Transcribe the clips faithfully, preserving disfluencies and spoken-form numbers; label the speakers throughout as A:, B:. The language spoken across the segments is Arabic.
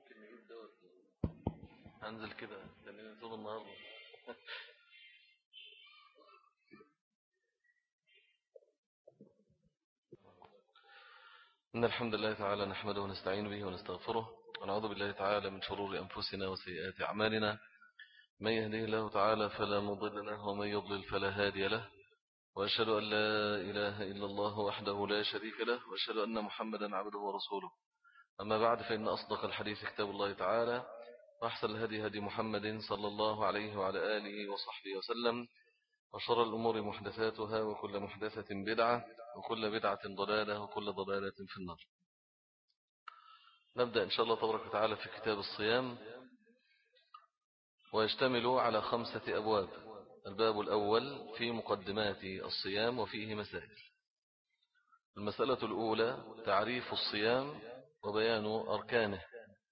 A: ممكن نجيب دوت هنزل كده لأنني طول النهار. إن الحمد لله تعالى نحمده ونستعين به ونستغفره ونعوذ بالله تعالى من شرور أنفسنا وسيئات أعمالنا. من يهده الله تعالى فلا مضل له ومن يضلل فلا هادي له، وأشهد أن لا إله إلا الله وحده لا شريك له، وأشهد أن محمدا عبده ورسوله. أما بعد، فإن أصدق الحديث كتاب الله تعالى، وأحسن الهدي هدي محمد صلى الله عليه وعلى آله وصحبه وسلم، وشر الأمور محدثاتها، وكل محدثة بدعة، وكل بدعة ضلالة، وكل ضلالة في النار. نبدأ إن شاء الله تبارك وتعالى في كتاب الصيام، ويشتمل على خمسة أبواب. الباب الأول في مقدمات الصيام وفيه مسائل. المسألة الأولى تعريف الصيام وبيان أركانه.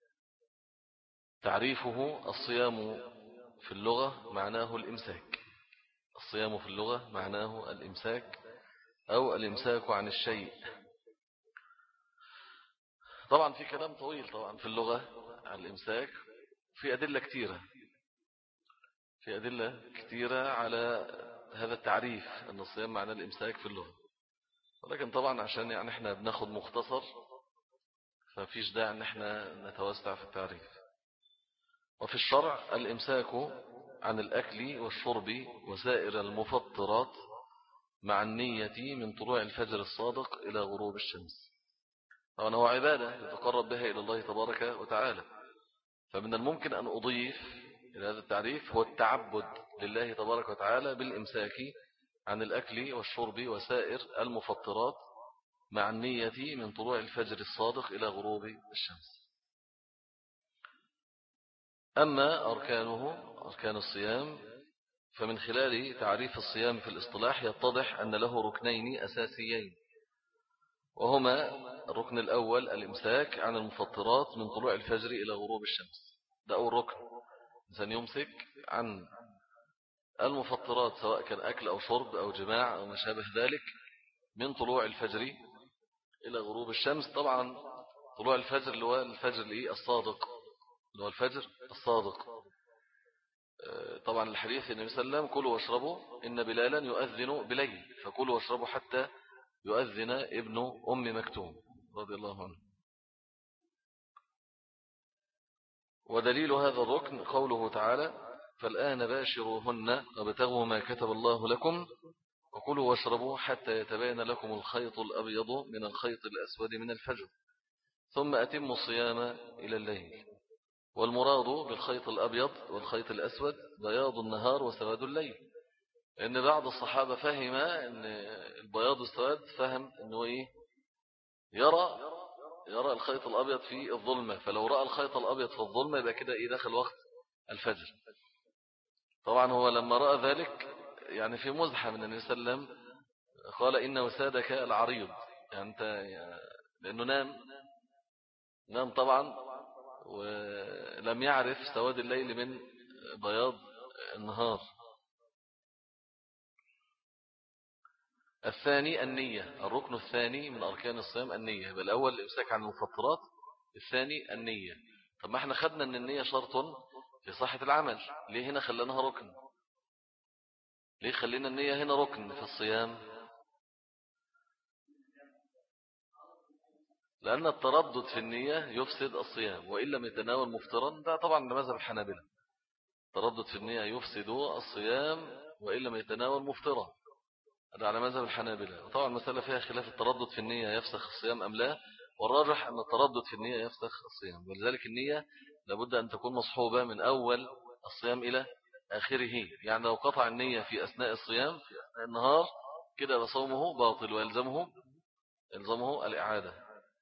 A: تعريفه: الصيام في اللغة معناه الإمساك. الصيام في اللغة معناه الإمساك أو الإمساك عن الشيء. طبعا في كلام طويل طبعا في اللغة عن الإمساك، في أدلة كثيرة في أدلة كثيرة على هذا التعريف، أن الصيام معناه الإمساك في اللغة. ولكن طبعا عشان يعني احنا بناخد مختصر، ففيش داعي ان احنا نتوسع في التعريف. وفي الشرع: الإمساك عن الأكل والشرب وسائر المفطرات مع النية من طلوع الفجر الصادق إلى غروب الشمس. طبعا هو عبادة يتقرب بها إلى الله تبارك وتعالى، فمن الممكن أن أضيف إلى هذا التعريف هو التعبد لله تبارك وتعالى بالإمساك عن الأكل والشرب وسائر المفطرات مع النية من طلوع الفجر الصادق إلى غروب الشمس. أما أركانه، أركان الصيام، فمن خلال تعريف الصيام في الاصطلاح يتضح أن له ركنين أساسيين، وهما: الركن الأول الإمساك عن المفطرات من طلوع الفجر إلى غروب الشمس. ده أول ركن، إنسان يمسك عن المفطرات سواء كان أكل أو شرب أو جماع أو ما شابه ذلك من طلوع الفجر إلى غروب الشمس. طبعا طلوع الفجر اللي هو الفجر الصادق، اللي هو الفجر الصادق. طبعا الحديث النبي صلى الله عليه وسلم: كلوا واشربوا إن بلالا يؤذن بليل، فكلوا واشربوا حتى يؤذن ابن أم مكتوم رضي الله عنه. ودليل هذا الركن قوله تعالى: فالآن باشروهن وابتغوا ما كتب الله لكم وكلوا واشربوا حتى يتبين لكم الخيط الأبيض من الخيط الأسود من الفجر ثم أتموا الصيام إلى الليل. والمراد بالخيط الأبيض والخيط الأسود بياض النهار وسواد الليل، لأن بعض الصحابة فهم أن البياض والسواد، فهم أنه إيه؟ يرى يرى الخيط الأبيض في الظلمة، فلو رأى الخيط الأبيض في الظلمة يبقى كده إيه؟ داخل وقت الفجر. طبعا هو لما رأى ذلك يعني في مزحة من النبي صلى الله عليه وسلم قال: إن وسادك العريض، يعني أنت يعني لأنه نام نام طبعا ولم يعرف سواد الليل من بياض النهار. الثاني النية، الركن الثاني من أركان الصيام النية. يبقى الأول الإمساك عن المفطرات، الثاني النية. طب ما احنا خدنا أن النية شرط في صحة العمل، ليه هنا خلناها ركن؟ ليه خلينا النية هنا ركن في الصيام؟ لأن التردد في النية يفسد الصيام، وإن لم يتناول مفطرا. ده طبعا مذهب الحنابلة، التردد في النية يفسد الصيام وإن لم يتناول مفطرا. هذا على مذهب الحنابلة. وطبعا المسألة فيها خلاف، التردد في النية يفسخ الصيام أم لا، والراجح أن التردد في النية يفسخ الصيام. ولذلك النية لابد أن تكون مصحوبة من أول الصيام إلى آخره. يعني لو قطع النية في أثناء الصيام في أثناء النهار كده صومه باطل ويلزمه يلزمه الإعادة.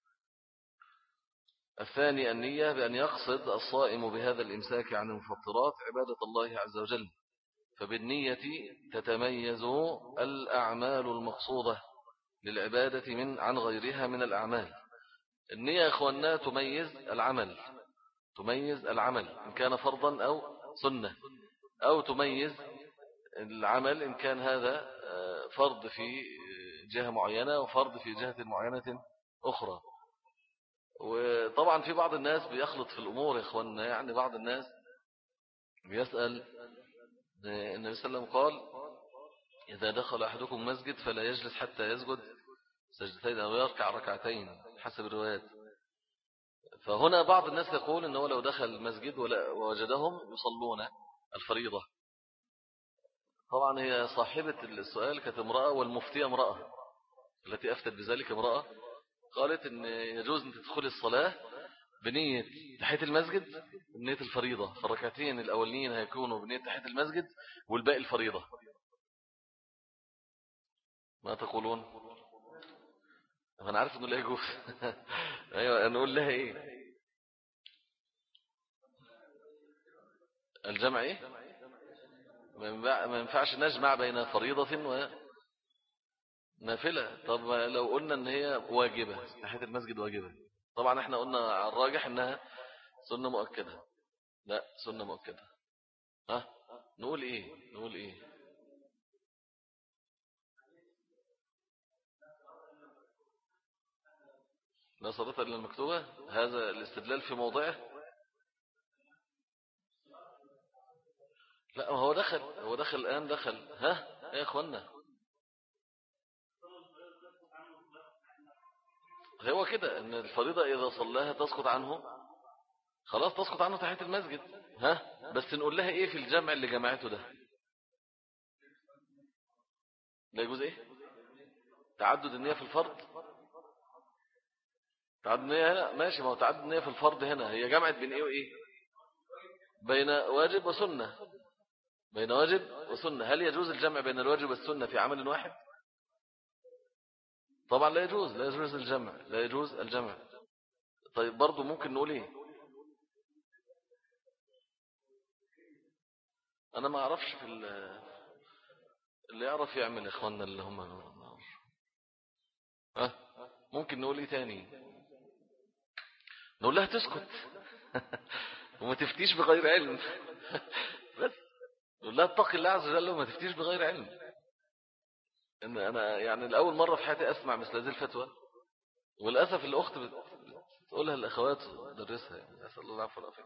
A: الثاني النية، بأن يقصد الصائم بهذا الإمساك عن المفطرات عبادة الله عز وجل، فبالنية تتميز الأعمال المقصودة للعبادة من عن غيرها من الأعمال. النية يا أخوانا تميز العمل تميز العمل إن كان فرضا أو سنة، أو تميز العمل إن كان هذا فرض في جهة معينة وفرض في جهة معينة أخرى. وطبعا في بعض الناس بيخلط في الأمور يا إخواننا. يعني بعض الناس بيسأل النبي صلى الله عليه وسلم قال إذا دخل أحدكم مسجد فلا يجلس حتى يسجد سجدتين أو يركع ركعتين حسب الروايات. فهنا بعض الناس يقول إنه لو دخل المسجد ووجدهم يصلون الفريضة. طبعا هي صاحبة السؤال كانت امرأة والمفتية امرأة، التي أفتت بذلك امرأة قالت إن يجوز أن تدخل الصلاة بنية تحية المسجد وبنية الفريضة، فالركعتين الأولين هيكونوا بنية تحية المسجد والباقي الفريضة. ما تقولون؟ أنا عارف أنه لا يجوز. أيوة نقول لها إيه؟ الجمع إيه؟ ما ينفعش نجمع بين فريضة ونافلة. طب لو قلنا أن هي واجبة، تحية المسجد واجبة، طبعا احنا قلنا على الراجح أنها سنة مؤكدة. لا سنة مؤكدة. ها نقول إيه؟ نقول إيه؟ لا صلاة إلا المكتوبة، هذا الاستدلال في موضعه. لا هو دخل هو دخل الآن دخل. ها يا أخوانا هو كده ان الفريضة اذا صلاها تسقط عنه، خلاص تسقط عنه تحية المسجد. ها بس نقول لها ايه في الجمع اللي جمعته ده؟ لا يجوز ايه؟ تعدد النية في الفرض. تعدد النية هنا ماشي، ما هو تعدد النية في الفرض هنا هي جمعت بين ايه وايه؟ بين واجب وسنة. بين واجب وسنة. هل يجوز الجمع بين الواجب والسنة في عمل واحد؟ طبعا لا يجوز. لا يجوز الجمع. لا يجوز الجمع. طيب برضو ممكن نقول ايه؟ انا ما اعرفش في اللي يعرف يعمل يا اخواننا اللي هم. ها ممكن نقول ايه تاني؟ نقول لها تسكت وما تفتيش بغير علم. بس نقول لها اتقي الله عز وجل وما تفتيش بغير علم. ان انا يعني الاول مره في حياتي اسمع مثل هذه الفتوى، وللاسف الاخت بتقولها الاخوات تدرسها. يعني اسال الله العفو والعافيه.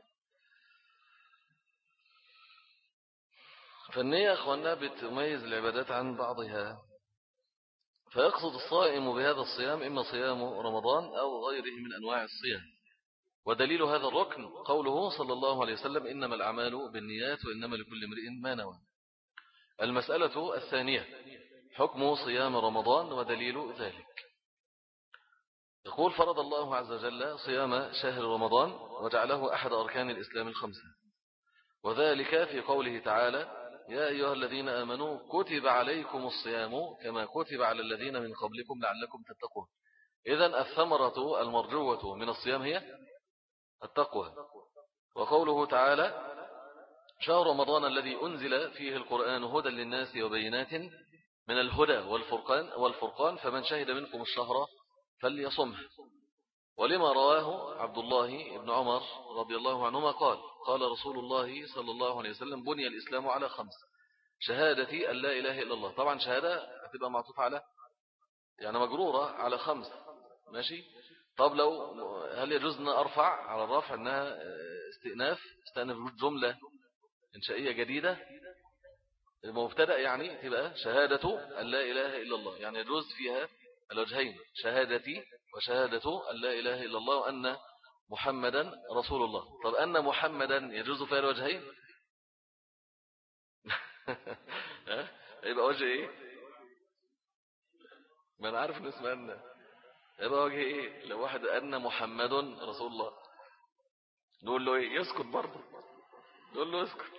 A: فالنية يا اخواننا بتميز العبادات عن بعضها، فيقصد الصائم بهذا الصيام اما صيام رمضان او غيره من انواع الصيام. ودليل هذا الركن قوله صلى الله عليه وسلم إنما الأعمال بالنيات وإنما لكل امرئ ما نوى. المسألة الثانية حكم صيام رمضان ودليل ذلك. يقول فرض الله عز وجل صيام شهر رمضان وجعله أحد أركان الإسلام الخمسة، وذلك في قوله تعالى يا أيها الذين آمنوا كتب عليكم الصيام كما كتب على الذين من قبلكم لعلكم تتقون. إذن الثمرة المرجوة من الصيام هي التقوى. وقوله تعالى شهر رمضان الذي أنزل فيه القرآن هدى للناس وبينات من الهدى والفرقان, والفرقان فمن شهد منكم الشهر فليصمه. ولما رواه عبد الله بن عمر رضي الله عنهما قال قال رسول الله صلى الله عليه وسلم بني الإسلام على خمس شهادتي أن لا إله إلا الله. طبعا شهادة هتبقى معطوفة على يعني مجرورة على خمس. ماشي. طب لو هل يجوز أن أرفع على الرفع أنها استئناف استئناف جملة إنشائية جديدة المبتدأ يعني تبقى شهادة أن لا إله إلا الله، يعني يجوز فيها الوجهين شهادتي وشهادة أن لا إله إلا الله وأن محمدا رسول الله. طب أن محمدا يجوز فيها الوجهين. يبقى وجه إيه؟ ما أنا عارف نسمع أن يبقى وجه إيه لو واحد أن محمد رسول الله نقول له إيه؟ يسكت برضه. نقول له يسكت.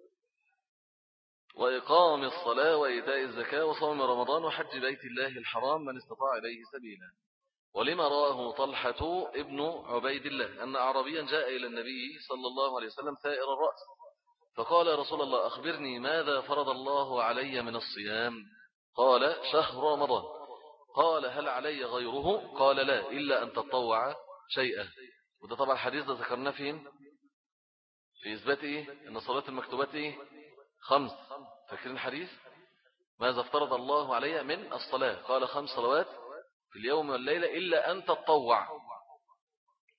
A: وإقام الصلاة وإيتاء الزكاة وصوم رمضان وحج بيت الله الحرام من استطاع إليه سبيلا. ولما راه طلحة ابن عبيد الله أن أعرابيا جاء إلى النبي صلى الله عليه وسلم ثائر الرأس فقال يا رسول الله أخبرني ماذا فرض الله علي من الصيام؟ قال شهر رمضان. قال هل علي غيره؟ قال لا إلا أن تطوع شيئا. وده طبعا الحديث ده ذكرناه فين؟ في إثبات إيه؟ أن صلاة المكتوبات إيه؟ خمس. فاكرين الحديث؟ ماذا افترض الله علي من الصلاة؟ قال خمس صلوات في اليوم والليلة إلا أن تطوع.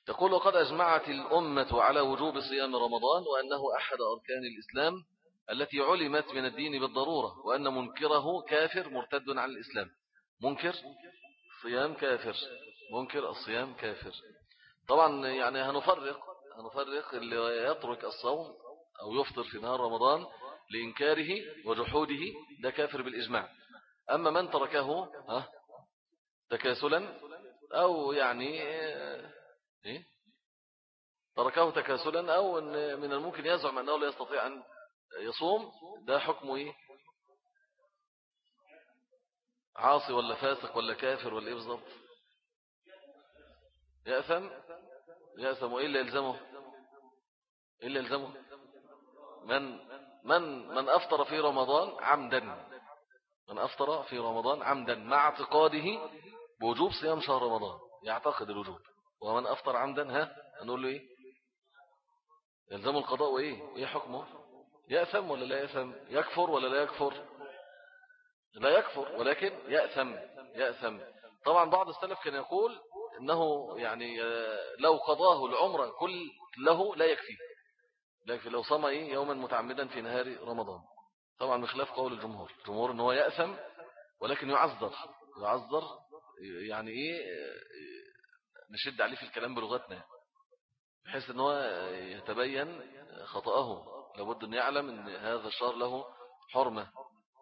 A: يقول وقد أجمعت الأمة على وجوب صيام رمضان وأنه أحد أركان الإسلام التي علمت من الدين بالضرورة وأن منكره كافر مرتد عن الإسلام. منكر صيام كافر، منكر الصيام كافر. طبعا يعني هنفرق هنفرق اللي يترك الصوم أو يفطر في نهار رمضان لإنكاره وجحوده ده كافر بالإجماع. أما من تركه تكاسلا أو يعني إيه؟ تركه تكاسلا أو إن من الممكن يزعم أنه لا يستطيع أن يصوم، ده حكمه إيه؟ عاصي ولا فاسق ولا كافر ولا إيه بالضبط؟ يأثم يأثم وإيه اللي يلزمه؟ إيه اللي يلزمه؟ من من من أفطر في رمضان عمدا، من أفطر في رمضان عمدا مع اعتقاده بوجوب صيام شهر رمضان، يعتقد الوجوب. ومن أفطر عمدا ها نقول له إيه؟ يلزم القضاء. وإيه إيه حكمه؟ يأثم ولا لا يأثم؟ يكفر ولا لا يكفر؟ لا يكفر ولكن يأثم يأثم. طبعا بعض السلف كان يقول إنه يعني لو قضاه العمر كله لا يكفي، لكن لو صام إيه يوما متعمدا في نهار رمضان. طبعا بخلاف قول الجمهور، الجمهور إن هو يأثم ولكن يعذر يعذر يعني إيه، نشد عليه في الكلام بلغتنا بحيث ان هو يتبين خطأه، لابد ان يعلم ان هذا الشهر له حرمة.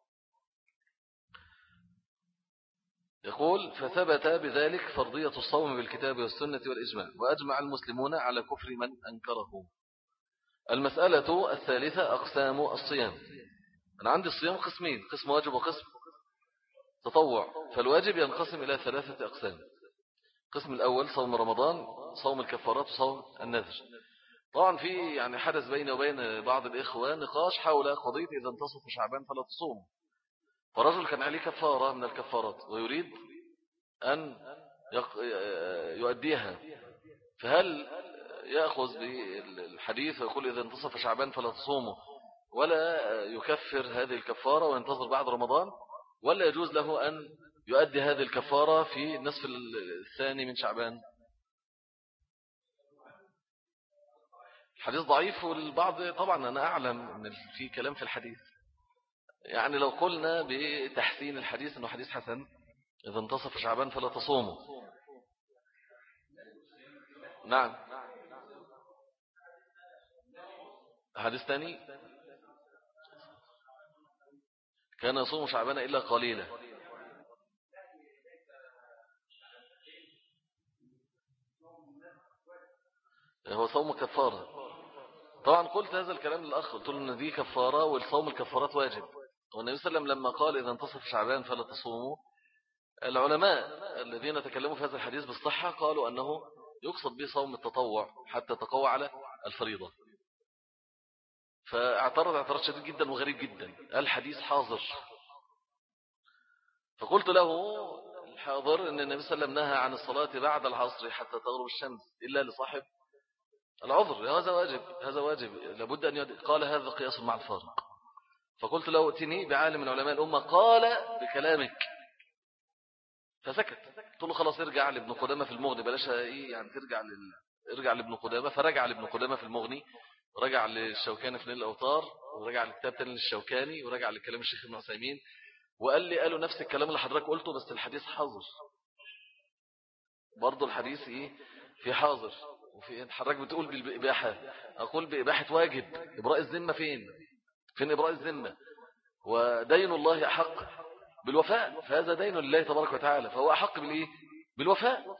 A: يقول فثبت بذلك فرضية الصوم بالكتاب والسنة والإجماع وأجمع المسلمون على كفر من أنكره. المسألة الثالثة أقسام الصيام. أنا عندي الصيام قسمين، قسم واجب وقسم تطوع. فالواجب ينقسم إلى ثلاثة أقسام. القسم الأول صوم رمضان، صوم الكفارات وصوم النذر. طبعا في يعني حدث بيني وبين بعض الإخوة نقاش حول قضية إذا انتصف شعبان فلا تصوم. فرجل كان عليه كفارة من الكفارات ويريد أن يؤديها، فهل يأخذ بالحديث ويقول إذا انتصف شعبان فلا تصومه ولا يكفر هذه الكفارة وينتظر بعد رمضان، ولا يجوز له أن يؤدي هذه الكفارة في النصف الثاني من شعبان؟ الحديث ضعيف والبعض طبعا أنا أعلم أن في كلام في الحديث، يعني لو قلنا بتحسين الحديث أنه حديث حسن إذا انتصف شعبان فلا تصوموا. نعم. حديث ثاني كان يصوم شعبان إلا قليلا. هو صوم كفارة. طبعا قلت هذا الكلام للأخ، قلت له أن دي كفارة والصوم الكفارات واجب. والنبي صلى الله عليه وسلم لما قال إذا انتصف شعبان فلا تصوموا، العلماء الذين تكلموا في هذا الحديث بالصحة قالوا أنه يقصد به صوم التطوع حتى تقوى على الفريضة. فاعترض اعتراض شديد جدا وغريب جدا، الحديث حاضر. فقلت له الحاضر أن النبي صلى الله عليه وسلم نهى عن الصلاة بعد العصر حتى تغرب الشمس إلا لصاحب العذر، هذا واجب هذا واجب لابد أن يد... قال هذا قياس مع الفارق. فقلت له ائتني بعالم من علماء الأمة قال بكلامك، فسكت. قلت له خلاص ارجع لابن قدامة في المغني، بلاش ايه يعني ترجع لل... ارجع لابن قدامة. فرجع لابن قدامة في المغني، ورجع للشوكاني في نيل الأوطار، ورجع لكتاب تاني للشوكاني، ورجع لكلام الشيخ ابن عثيمين، وقال لي قالوا نفس الكلام اللي حضرتك قلته بس الحديث حاضر. برضه الحديث ايه في حاضر وفي حضرتك بتقول بالإباحة، أقول بإباحة واجب. إبراء الذمة فين فين إبراء الذمة؟ ودين الله أحق بالوفاء، فهذا دين لله تبارك وتعالى، فهو أحق بالإيه؟ بالوفاء.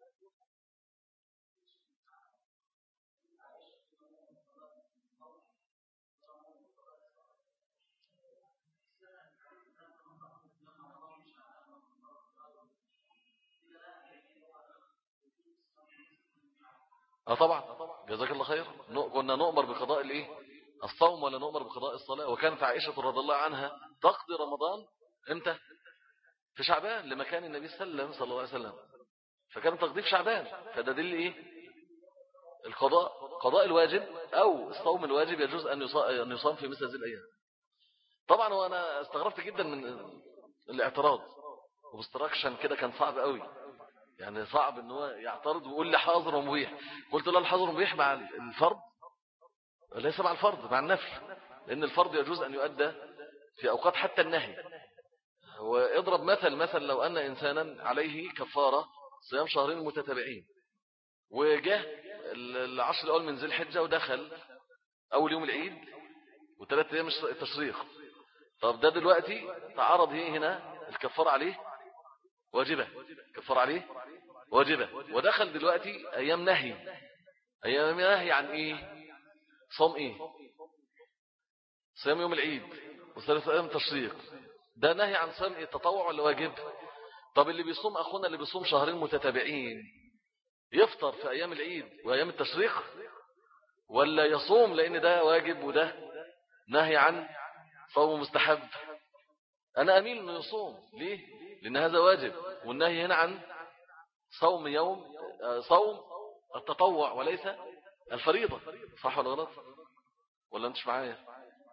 A: اه طبعا جزاك الله خير. كنا نؤمر بقضاء الايه الصوم ولا نؤمر بقضاء الصلاة. وكانت عائشة رضي الله عنها تقضي رمضان امتى؟ في شعبان، لمكان النبي صلى الله عليه وسلم، فكانت تقضي في شعبان. فده دل ايه القضاء قضاء الواجب او الصوم الواجب يجوز ان يصام في مثل هذه الايام. طبعا وانا استغربت جدا من الاعتراض وبستراكشن كده كان صعب قوي. يعني صعب ان هو يعترض ويقول لي حاضر ومبيح. قلت له الحاضر ومبيح مع الفرض ليس مع الفرض، مع النفل، لأن الفرض يجوز أن يؤدى في أوقات حتى النهي. واضرب مثل مثل لو أن إنسانا عليه كفارة صيام شهرين متتابعين، وجاء العشر الأول من ذي الحجة ودخل أول يوم العيد وثلاث أيام التشريق. طب ده دلوقتي تعرض هي هنا الكفارة عليه واجبة، كفارة عليه واجبة، ودخل دلوقتي أيام نهي. أيام نهي عن إيه؟ صوم إيه؟ صيام يوم العيد وثلاث أيام تشريق. ده نهي عن صيام التطوع ولا واجب؟ طب اللي بيصوم أخونا اللي بيصوم شهرين متتابعين يفطر في أيام العيد وأيام التشريق، ولا يصوم لأن ده واجب وده نهي عن صوم مستحب؟ أنا أميل أنه يصوم. ليه؟ لأن هذا واجب، والنهي هنا عن صوم يوم صوم التطوع وليس الفريضة. صح ولا غلط؟ ولا أنتش معايا؟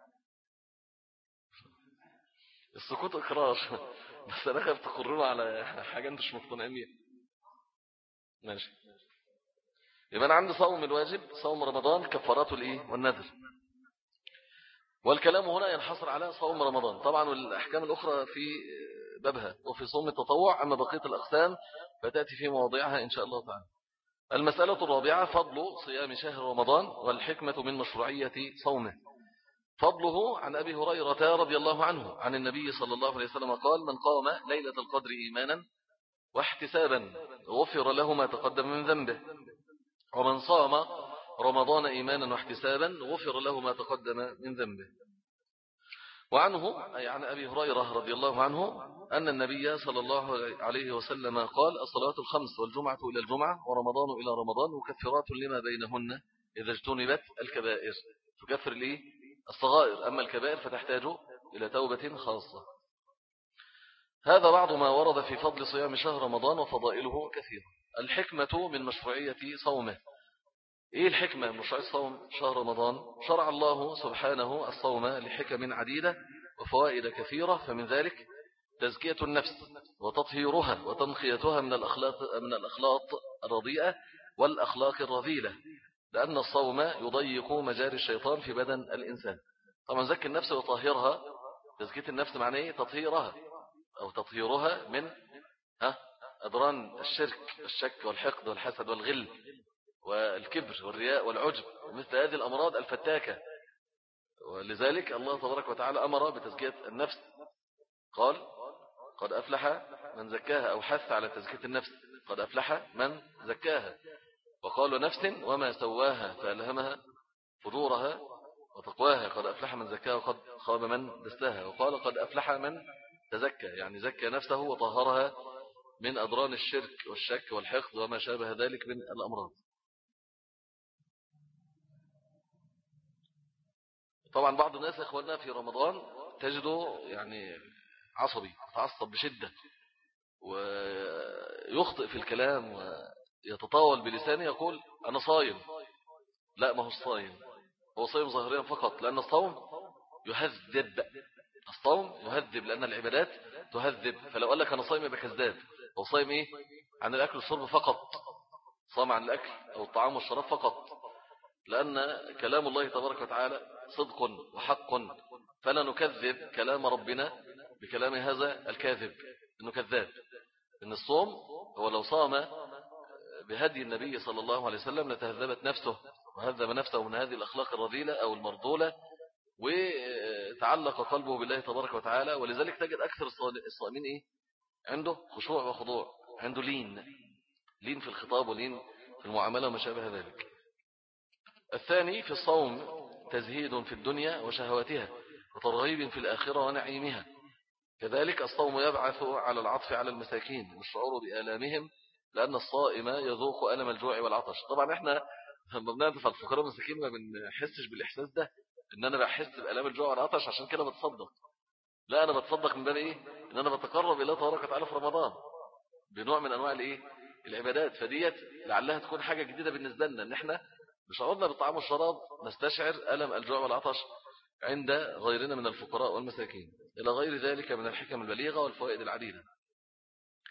A: السكوت إقرار بس أنا خايف تقرروا على حاجة أنتوا مش مقتنعين بيها. ماشي. يبقى أنا عندي صوم الواجب صوم رمضان كفاراته الإيه والنذر، والكلام هنا ينحصر على صوم رمضان طبعا، والأحكام الأخرى في بابها وفي صوم التطوع. أما بقية الأقسام فتأتي في مواضعها إن شاء الله تعالى. المسألة الرابعة فضل صيام شهر رمضان والحكمة من مشروعية صومه. فضله عن أبي هريرة رضي الله عنه عن النبي صلى الله عليه وسلم قال: من قام ليلة القدر إيمانا واحتسابا غفر له ما تقدم من ذنبه، ومن صام رمضان إيمانا واحتسابا غفر له ما تقدم من ذنبه. وعنه أي عن أبي هريرة رضي الله عنه أن النبي صلى الله عليه وسلم قال: الصلاة الخمس والجمعة إلى الجمعة ورمضان إلى رمضان مكفرات لما بينهن إذا اجتنبت الكبائر. تكفر ليه الصغائر، أما الكبائر فتحتاج إلى توبة خاصة. هذا بعض ما ورد في فضل صيام شهر رمضان وفضائله كثيرة. الحكمة من مشروعية صومه. إيه الحكمة من مشروعية صوم شهر رمضان؟ شرع الله سبحانه الصوم لحكم عديدة وفوائد كثيرة، فمن ذلك تزكية النفس وتطهيرها وتنقيتها من الأخلاق من الأخلاق الرديئة والأخلاق الرذيلة، لأن الصوم يضيق مجاري الشيطان في بدن الإنسان. طبعا زكي النفس وطهيرها، تزكية النفس معناه إيه؟ تطهيرها أو تطهيرها من ها أدران الشرك الشك والحقد والحسد والغل والكبر والرياء والعجب ومثل هذه الأمراض الفتاكة. ولذلك الله تبارك وتعالى أمر بتزكية النفس، قال: قد أفلح من زكاها، أو حث على تزكية النفس: قد أفلح من زكاها. وقال: نفس وما سواها فألهمها فجورها وتقواها، قد أفلح من زكاها وقد خاب من دساها. وقال: قد أفلح من تزكى، يعني زكى نفسه وطهرها من أدران الشرك والشك والحقد وما شابه ذلك من الأمراض. طبعا بعض الناس يا إخواننا في رمضان تجده يعني عصبي، يتعصب بشدة ويخطئ في الكلام ويتطاول بلسانه، يقول: أنا صايم. لا، ما هو الصايم هو صايم ظاهريا فقط، لأن الصوم يهذب. الصوم يهذب لأن العبادات تهذب. فلو قال لك أنا صايم يبقى كذاب. هو صايم إيه؟ عن الأكل والشرب فقط، صام عن الأكل أو الطعام والشراب فقط، لأن كلام الله تبارك وتعالى صدق وحق، فلا نكذب كلام ربنا بكلام هذا الكاذب إنه كذاب. إن الصوم هو لو صام بهدي النبي صلى الله عليه وسلم لتهذبت نفسه وهذب نفسه من هذه الأخلاق الرذيلة أو المرذولة، وتعلق قلبه بالله تبارك وتعالى. ولذلك تجد أكثر الصائمين إيه؟ عنده خشوع وخضوع، عنده لين لين في الخطاب ولين في المعاملة وما شابه ذلك. الثاني في الصوم تزهيد في الدنيا وشهواتها وترغيب في الآخرة ونعيمها. كذلك الصوم يبعث على العطف على المساكين والشعور بآلامهم، لأن الصائم يذوق ألم الجوع والعطش. طبعا احنا لما بنعطف على الفقراء والمساكين ما بنحسش بالإحساس ده، إن أنا بحس بآلام الجوع والعطش عشان كده بتصدق. لا، أنا بتصدق من باب إيه؟ إن أنا بتقرب إلى تبارك وتعالى في رمضان بنوع من أنواع الإيه؟ العبادات. فديت لعلها تكون حاجة جديدة بالنسبة لنا، إن احنا بشعورنا بالطعام والشراب نستشعر ألم الجوع والعطش عند غيرنا من الفقراء والمساكين، إلى غير ذلك من الحكم البليغة والفوائد العديدة.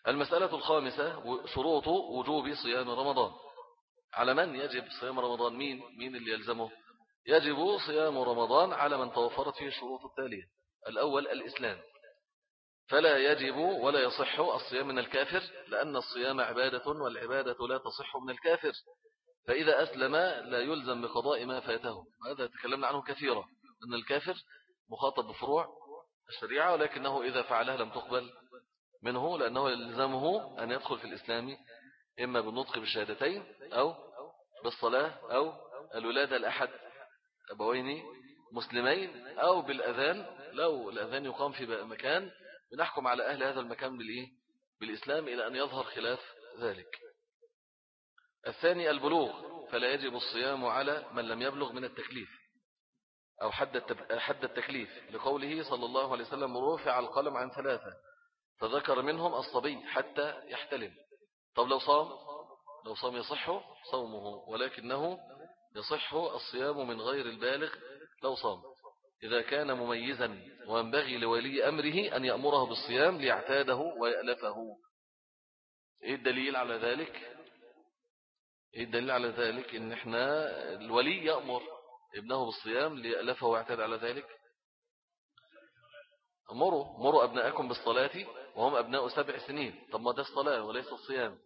A: المسألة الخامسة شروط وجوب صيام رمضان. على من يجب صيام رمضان؟ مين مين اللي يلزمه؟ يجب صيام رمضان على من توفرت فيه الشروط التالية. الأول الإسلام، فلا يجب ولا يصح الصيام من الكافر، لأن الصيام عبادة والعبادة لا تصح من الكافر، فإذا أسلم لا يلزم بقضاء ما فاته. هذا تكلمنا عنه كثيرا، أن الكافر مخاطب بفروع الشريعة، ولكنه إذا فعلها لم تقبل منه، لأنه يلزمه أن يدخل في الإسلام إما بالنطق بالشهادتين أو بالصلاة أو الولادة لأحد أبوين مسلمين أو بالأذان. لو الأذان يقام في مكان بنحكم على أهل هذا المكان بالإيه؟ بالإسلام إلى أن يظهر خلاف ذلك. الثاني البلوغ، فلا يجب الصيام على من لم يبلغ من التكليف أو حد التكليف، لقوله صلى الله عليه وسلم رفع القلم عن ثلاثة، فذكر منهم الصبي حتى يحتلم. طب لو صام لو صام يصح صومه، ولكنه يصح الصيام من غير البالغ لو صام، إذا كان مميزا، وينبغي لولي أمره أن يأمره بالصيام ليعتاده ويألفه. إيه الدليل على ذلك؟ إيه الدليل على ذلك؟ إن إحنا الولي يأمر ابنه بالصيام ليألفه ويعتاد على ذلك. مروا مروا أبناءكم بالصلاة وهم أبناء سبع سنين. طب ما ده الصلاة وليس الصيام،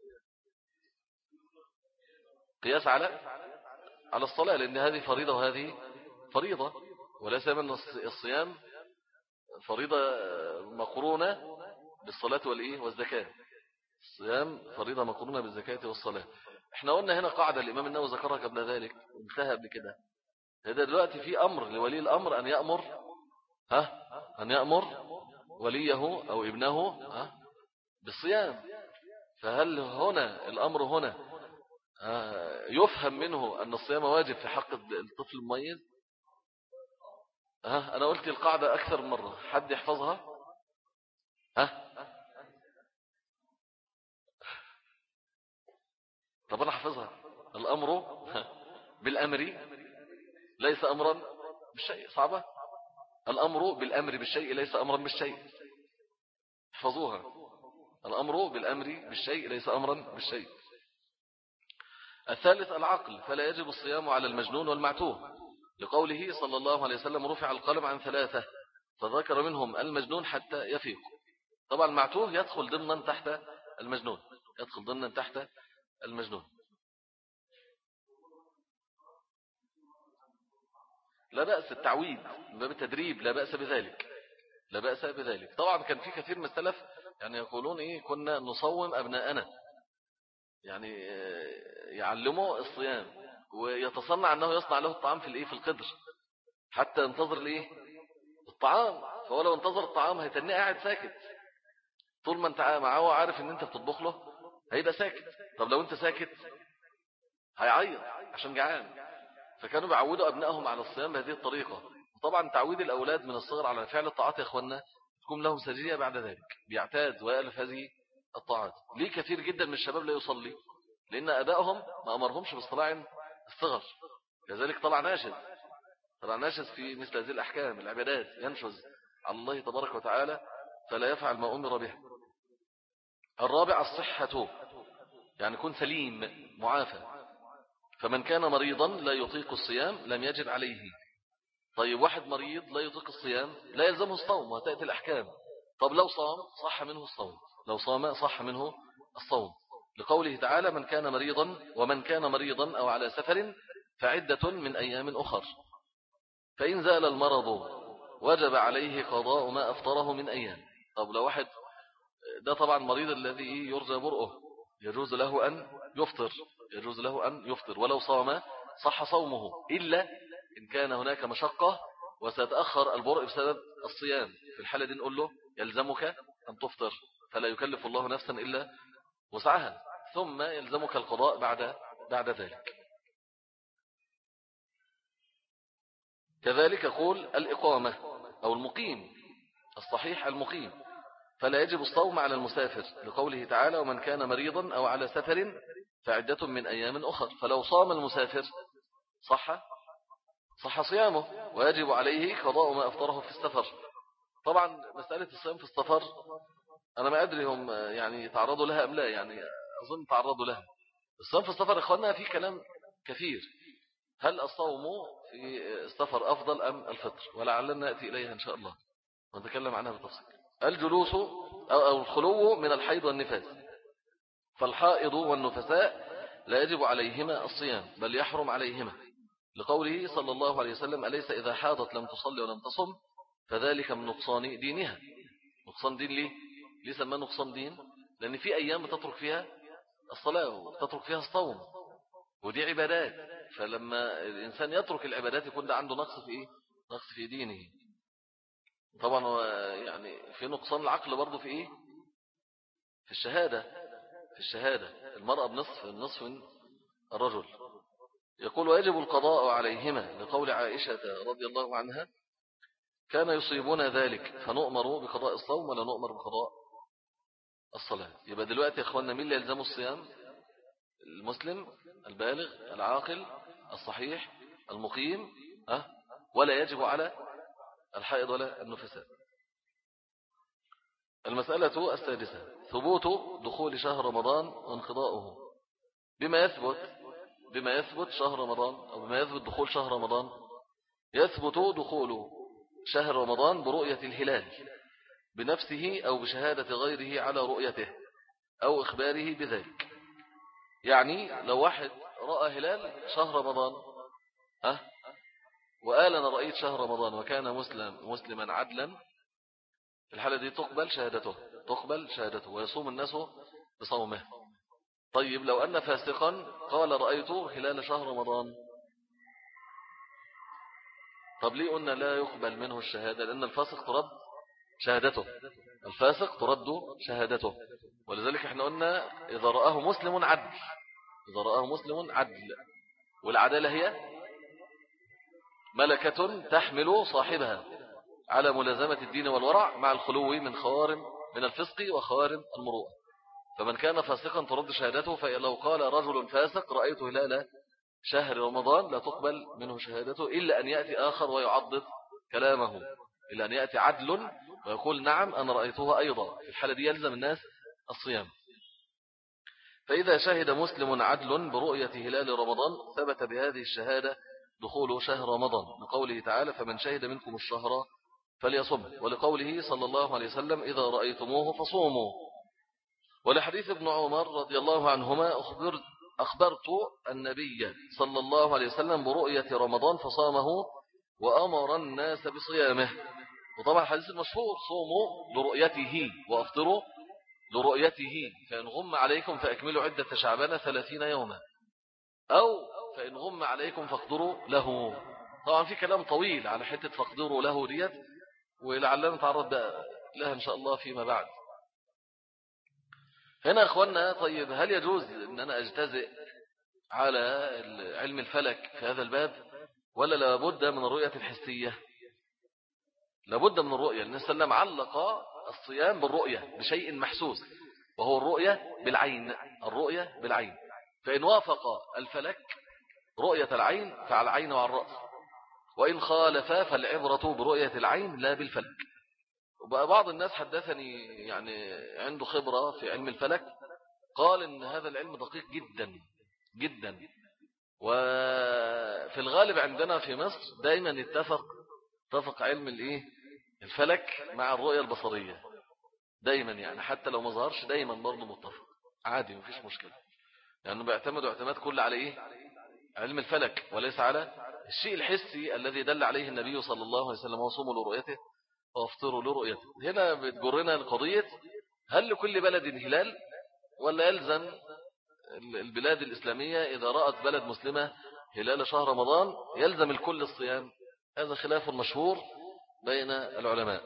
A: قياس على على الصلاة، لأن هذه فريضة وهذه فريضة، ولا سيما أن الصيام فريضة مقرونة بالصلاة والإيه والزكاة. الصيام فريضة مقرونة بالزكاة والصلاة. احنا قلنا هنا قاعدة الإمام النووي ذكرها قبل ذلك وانتهى قبل كده. هذا دلوقتي في أمر لولي الأمر أن يأمر ها أن يأمر وليه أو ابنه ها بالصيام. فهل هنا الأمر هنا يفهم منه أن الصيام واجب في حق الطفل المميز؟ ها أنا قلت القاعدة أكثر من مرة، حد يحفظها؟ ها طب أنا أحفظها. الأمر بالأمر ليس أمرا بالشيء. صعبة. الأمر بالأمر بالشيء ليس أمرا بالشيء. احفظوها. الأمر بالأمر بالشيء ليس أمرا بالشيء. الثالث العقل، فلا يجب الصيام على المجنون والمعتوه، لقوله صلى الله عليه وسلم رفع القلم عن ثلاثة، فذكر منهم المجنون حتى يفيق. طبعا المعتوه يدخل ضمنا تحت المجنون، يدخل ضمنا تحت المجنون. لا بأس التعويد من باب التدريب، لا بأس بذلك، لا بأس بذلك. طبعا كان في كثير من السلف يعني يقولون إيه كنا نصوم أبناءنا، يعني يعلموا الصيام ويتصنع أنه يصنع له الطعام في الإيه في القدر حتى ينتظر الإيه الطعام. فهو لو انتظر الطعام هيتنيه قاعد ساكت طول ما انت معاه عارف ان انت بتطبخ له هيبقى ساكت. طب لو انت ساكت هيعيط عشان جعان. فكانوا بيعودوا أبنائهم على الصيام بهذه الطريقة. وطبعا تعويد الأولاد من الصغر على فعل الطاعات يا أخوانا تكون لهم سجية بعد ذلك، بيعتاد ويألف هذه الطاعات. ليه كثير جدا من الشباب لا يصلي؟ لأن أبائهم ما أمرهمش بالصلاة عند الصغر. لذلك طلع ناشز طلع ناشز في مثل هذه الأحكام العبادات، ينشز على الله تبارك وتعالى فلا يفعل ما أمر به. الرابع الصحة، يعني يكون سليم معافى. فمن كان مريضا لا يطيق الصيام لم يجب عليه. طيب واحد مريض لا يطيق الصيام لا يلزمه الصوم وتأتي الأحكام. طب لو صام صح منه الصوم، لو صام صح منه الصوم، لقوله تعالى من كان مريضا ومن كان مريضا أو على سفر فعدة من أيام أخر، فإن زال المرض وجب عليه قضاء ما أفطره من أيام. طب لو واحد ده طبعا مريض الذي يرجى برؤه يجوز له أن يفطر يجوز له أن يفطر ولو صام صح صومه، إلا إن كان هناك مشقة وستأخر البرء بسبب الصيام. في الحالة دي نقول له يلزمك أن تفطر، فلا يكلف الله نفسا إلا وسعها، ثم يلزمك القضاء بعد بعد ذلك. كذلك يقول الإقامة أو المقيم، الصحيح المقيم، فلا يجب الصوم على المسافر، لقوله تعالى ومن كان مريضا أو على سفر فعدة من أيام أخر. فلو صام المسافر صح صح صيامه ويجب عليه قضاء ما أفطره في السفر. طبعا مسألة الصيام في السفر أنا ما أدري هم يعني تعرضوا لها أم لا، يعني أظن تعرضوا لها. الصوم في السفر إخواننا في كلام كثير، هل الصوم في السفر أفضل أم الفطر؟ ولعلنا نأتي إليها إن شاء الله ونتكلم عنها بالتفصيل. الجلوس أو الخلو من الحيض والنفاس، فالحائض والنفساء لا يجب عليهما الصيام بل يحرم عليهما، لقوله صلى الله عليه وسلم: أليس إذا حاضت لم تصلي ولم تصم فذلك من نقصان دينها. نقصان دين ليه؟ ليه سماه نقصان دين؟ لأن في أيام بتترك فيها الصلاة وتترك فيها الصوم، ودي عبادات، فلما الإنسان يترك العبادات يكون ده عنده نقص في إيه؟ نقص في دينه. طبعا يعني في نقصان العقل برضه في إيه؟ في الشهادة. في الشهادة المرأة بنصف النصف من الرجل. يقول: ويجب القضاء عليهما، لقول عائشة رضي الله عنها: كان يصيبنا ذلك فنؤمر بقضاء الصوم ولا نؤمر بقضاء الصلاة. يبقى دلوقتي يا أخواننا مين اللي يلزمه الصيام؟ المسلم البالغ العاقل الصحيح المقيم، أه؟ ولا يجب على الحائض ولا النفساء. المسألة السادسة: ثبوت دخول شهر رمضان وانقضاؤه. بما يثبت بما يثبت شهر رمضان أو بما يثبت دخول شهر رمضان. يثبت دخول شهر رمضان برؤية الهلال بنفسه أو بشهادة غيره على رؤيته أو إخباره بذلك. يعني لو واحد رأى هلال شهر رمضان أه؟ وقال أنا رأيت شهر رمضان وكان مسلم مسلما عدلا، في الحالة دي تقبل شهادته تقبل شهادته ويصوم الناس بصومه. طيب لو أن فاسقا قال رأيت هلال شهر رمضان، طب ليه قلنا لا يقبل منه الشهادة؟ لأن الفاسق ترد شهادته الفاسق ترد شهادته ولذلك احنا قلنا إذا رآه مسلم عدل إذا رآه مسلم عدل والعدالة هي ملكة تحمل صاحبها على ملازمة الدين والورع مع الخلو من خوارم من الفسق وخوارم المروءة. فمن كان فاسقا ترد شهادته، فلو قال رجل فاسق رأيت هلال شهر رمضان لا تقبل منه شهادته إلا أن يأتي آخر ويعضد كلامه، إلا أن يأتي عدل ويقول نعم أنا رأيته أيضا. في الحالة دي يلزم الناس الصيام. فإذا شهد مسلم عدل برؤية هلال رمضان ثبت بهذه الشهادة دخول شهر رمضان، لقوله تعالى: فمن شهد منكم الشهر فليصم، ولقوله صلى الله عليه وسلم: إذا رأيتموه فصوموا. ولحديث ابن عمر رضي الله عنهما: أخبرت أخبرت النبي صلى الله عليه وسلم برؤية رمضان فصامه وأمر الناس بصيامه. وطبعا الحديث المشهور: صوموا لرؤيته وأفطروا لرؤيته، فإن غم عليكم فأكملوا عدة شعبان ثلاثين يوما، أو فإن غم عليكم فاقدروا له. طبعا في كلام طويل على حتة فاقدروا له ديت، ولعلنا نتعرض لها إن شاء الله فيما بعد. هنا أخوانا، طيب هل يجوز أن أنا أجتزئ على علم الفلك في هذا الباب، ولا لابد من الرؤية الحسية؟ لابد من الرؤية، لأن السلام علق الصيام بالرؤية بشيء محسوس، وهو الرؤية بالعين الرؤية بالعين. فإن وافق الفلك رؤية العين فعلى العين وعلى الرأس، وإن خالف فالعبرة برؤية العين لا بالفلك. وبقى بعض الناس حدثني يعني عنده خبرة في علم الفلك، قال إن هذا العلم دقيق جدا جدا، وفي الغالب عندنا في مصر دايما يتفق اتفق علم الايه الفلك مع الرؤية البصرية دايما، يعني حتى لو ما ظهرش دايما برضه متفق عادي مفيش مشكلة، لأنه يعني بيعتمدوا اعتماد كل على ايه علم الفلك وليس على الشيء الحسي الذي دل عليه النبي صلى الله عليه وسلم: وصوموا لرؤيته وافطروا لرؤيته. هنا بتجرنا القضية: هل لكل بلد هلال، ولا يلزم البلاد الإسلامية إذا رأت بلد مسلمة هلال شهر رمضان يلزم الكل الصيام؟ هذا خلاف مشهور بين العلماء،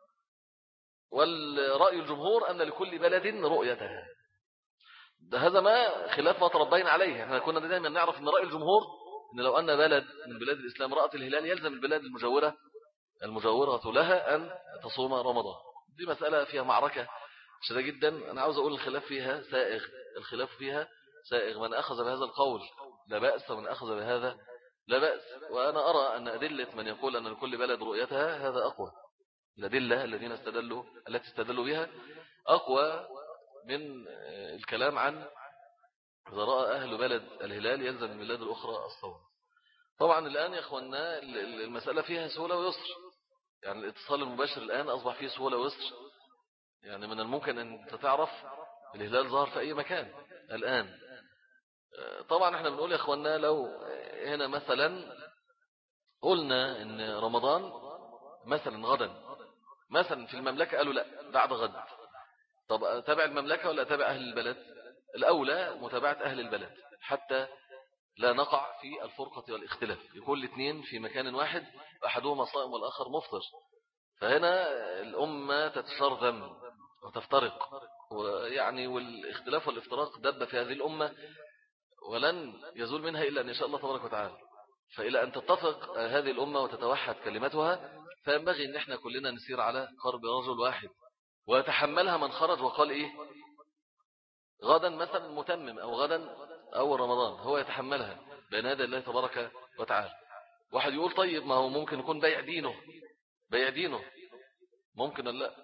A: والرأي الجمهور أن لكل بلد رؤيتها. ده هذا ما خلاف ما تربينا عليه. احنا كنا دائما نعرف أن رأي الجمهور أن لو أن بلد من بلاد الإسلام رأت الهلال يلزم البلاد المجاورة المجاورة لها أن تصوم رمضان. دي مسألة فيها معركة شديدة جدا. أنا عاوز أقول الخلاف فيها سائغ الخلاف فيها سائغ من أخذ بهذا القول لا بأس، ومن أخذ بهذا لا بأس. وأنا أرى أن أدلة من يقول أن لكل بلد رؤيتها هذا أقوى. الأدلة الذين استدلوا التي استدلوا بها أقوى من الكلام عن إذا رأى أهل بلد الهلال يلزم البلاد الأخرى الصوم. طبعا الآن يا أخوانا المسألة فيها سهولة ويسر، يعني الاتصال المباشر الآن أصبح فيه سهولة ويسر، يعني من الممكن أن تعرف الهلال ظهر في أي مكان الآن. طبعا احنا بنقول يا أخوانا لو هنا مثلا قلنا أن رمضان مثلا غدا مثلا في المملكة، قالوا لا بعد غد، طب تابع المملكة ولا تابع أهل البلد؟ الأولى متابعة أهل البلد حتى لا نقع في الفرقة والاختلاف، يكون الاثنين في مكان واحد أحدهما صائم والآخر مفطر، فهنا الأمة تتشرذم وتفترق، ويعني والاختلاف والافتراق دب في هذه الأمة ولن يزول منها إلا أن يشاء الله تبارك وتعالى. فإلى أن تتفق هذه الأمة وتتوحد كلمتها فينبغي أن احنا كلنا نسير على قرب رجل واحد، ويتحملها من خرج وقال إيه غدا مثلا متمم أو غدا أول رمضان، هو يتحملها بين يدي الله تبارك وتعالى. واحد يقول طيب ما هو ممكن يكون بيع دينه، بيع دينه ممكن لا،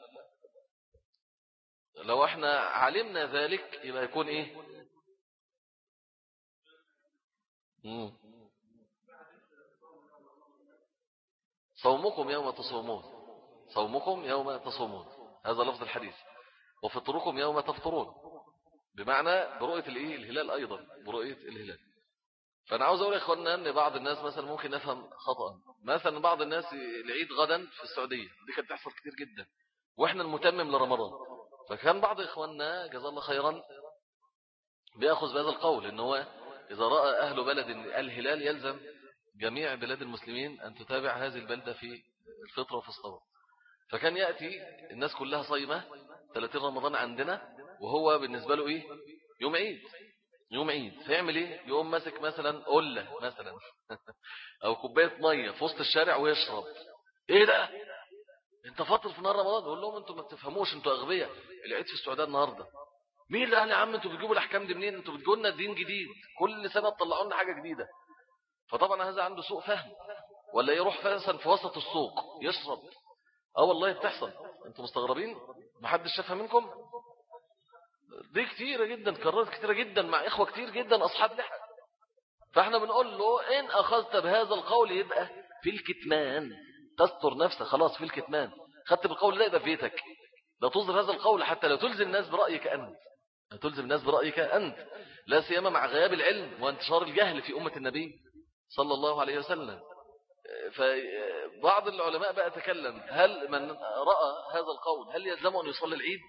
A: لو احنا علمنا ذلك يبقى يكون ايه مم. صومكم يوم تصومون، صومكم يوم تصومون هذا لفظ الحديث، وفطركم يوم تفطرون، بمعنى برؤية الايه الهلال ايضا برؤية الهلال. فانا عاوز اقول يا اخواننا ان بعض الناس مثلا ممكن نفهم خطأ، مثلا بعض الناس العيد غدا في السعودية، دي كانت تحصل كتير جدا، واحنا المتمم لرمضان، فكان بعض اخواننا جزاه الله خيرا بياخذ بهذا القول ان هو اذا راى اهل بلد الهلال يلزم جميع بلاد المسلمين ان تتابع هذه البلده في الفطر وفي الصوم. فكان ياتي الناس كلها صايمه ثلاثين رمضان عندنا، وهو بالنسبه له ايه يوم عيد، يوم عيد، فيعمل ايه يقوم ماسك مثلا قله مثلا او كوبايه ميه في وسط الشارع ويشرب. ايه ده انت فاطر في نهار رمضان؟ يقول لهم انتوا ما بتفهموش، انتوا اغبياء، العيد في السعوديه النهارده. مين اللي قال يا عم انتوا بتجيبوا الاحكام دي منين؟ انتوا بتجوا لنا دين جديد، كل سنه تطلعوا لنا حاجه جديده. فطبعا هذا عنده سوء فهم، ولا يروح مثلا في وسط السوق يشرب. اه والله بتحصل، انتوا مستغربين ما حدش شافها منكم؟ دي كتيره جدا، كررت كتيره جدا مع اخوه كتير جدا اصحاب لحى. فاحنا بنقول له ان اخذت بهذا القول يبقى في الكتمان، تستر نفسك خلاص في الكتمان، خدت بالقول ده يبقى في بيتك، لا تظهر هذا القول حتى لا تلزم الناس برايك انت، لا تلزم الناس برايك انت، لا سيما مع غياب العلم وانتشار الجهل في امه النبي صلى الله عليه وسلم. فبعض العلماء بقى تكلم هل من راى هذا القول هل يلزمه ان يصلي العيد؟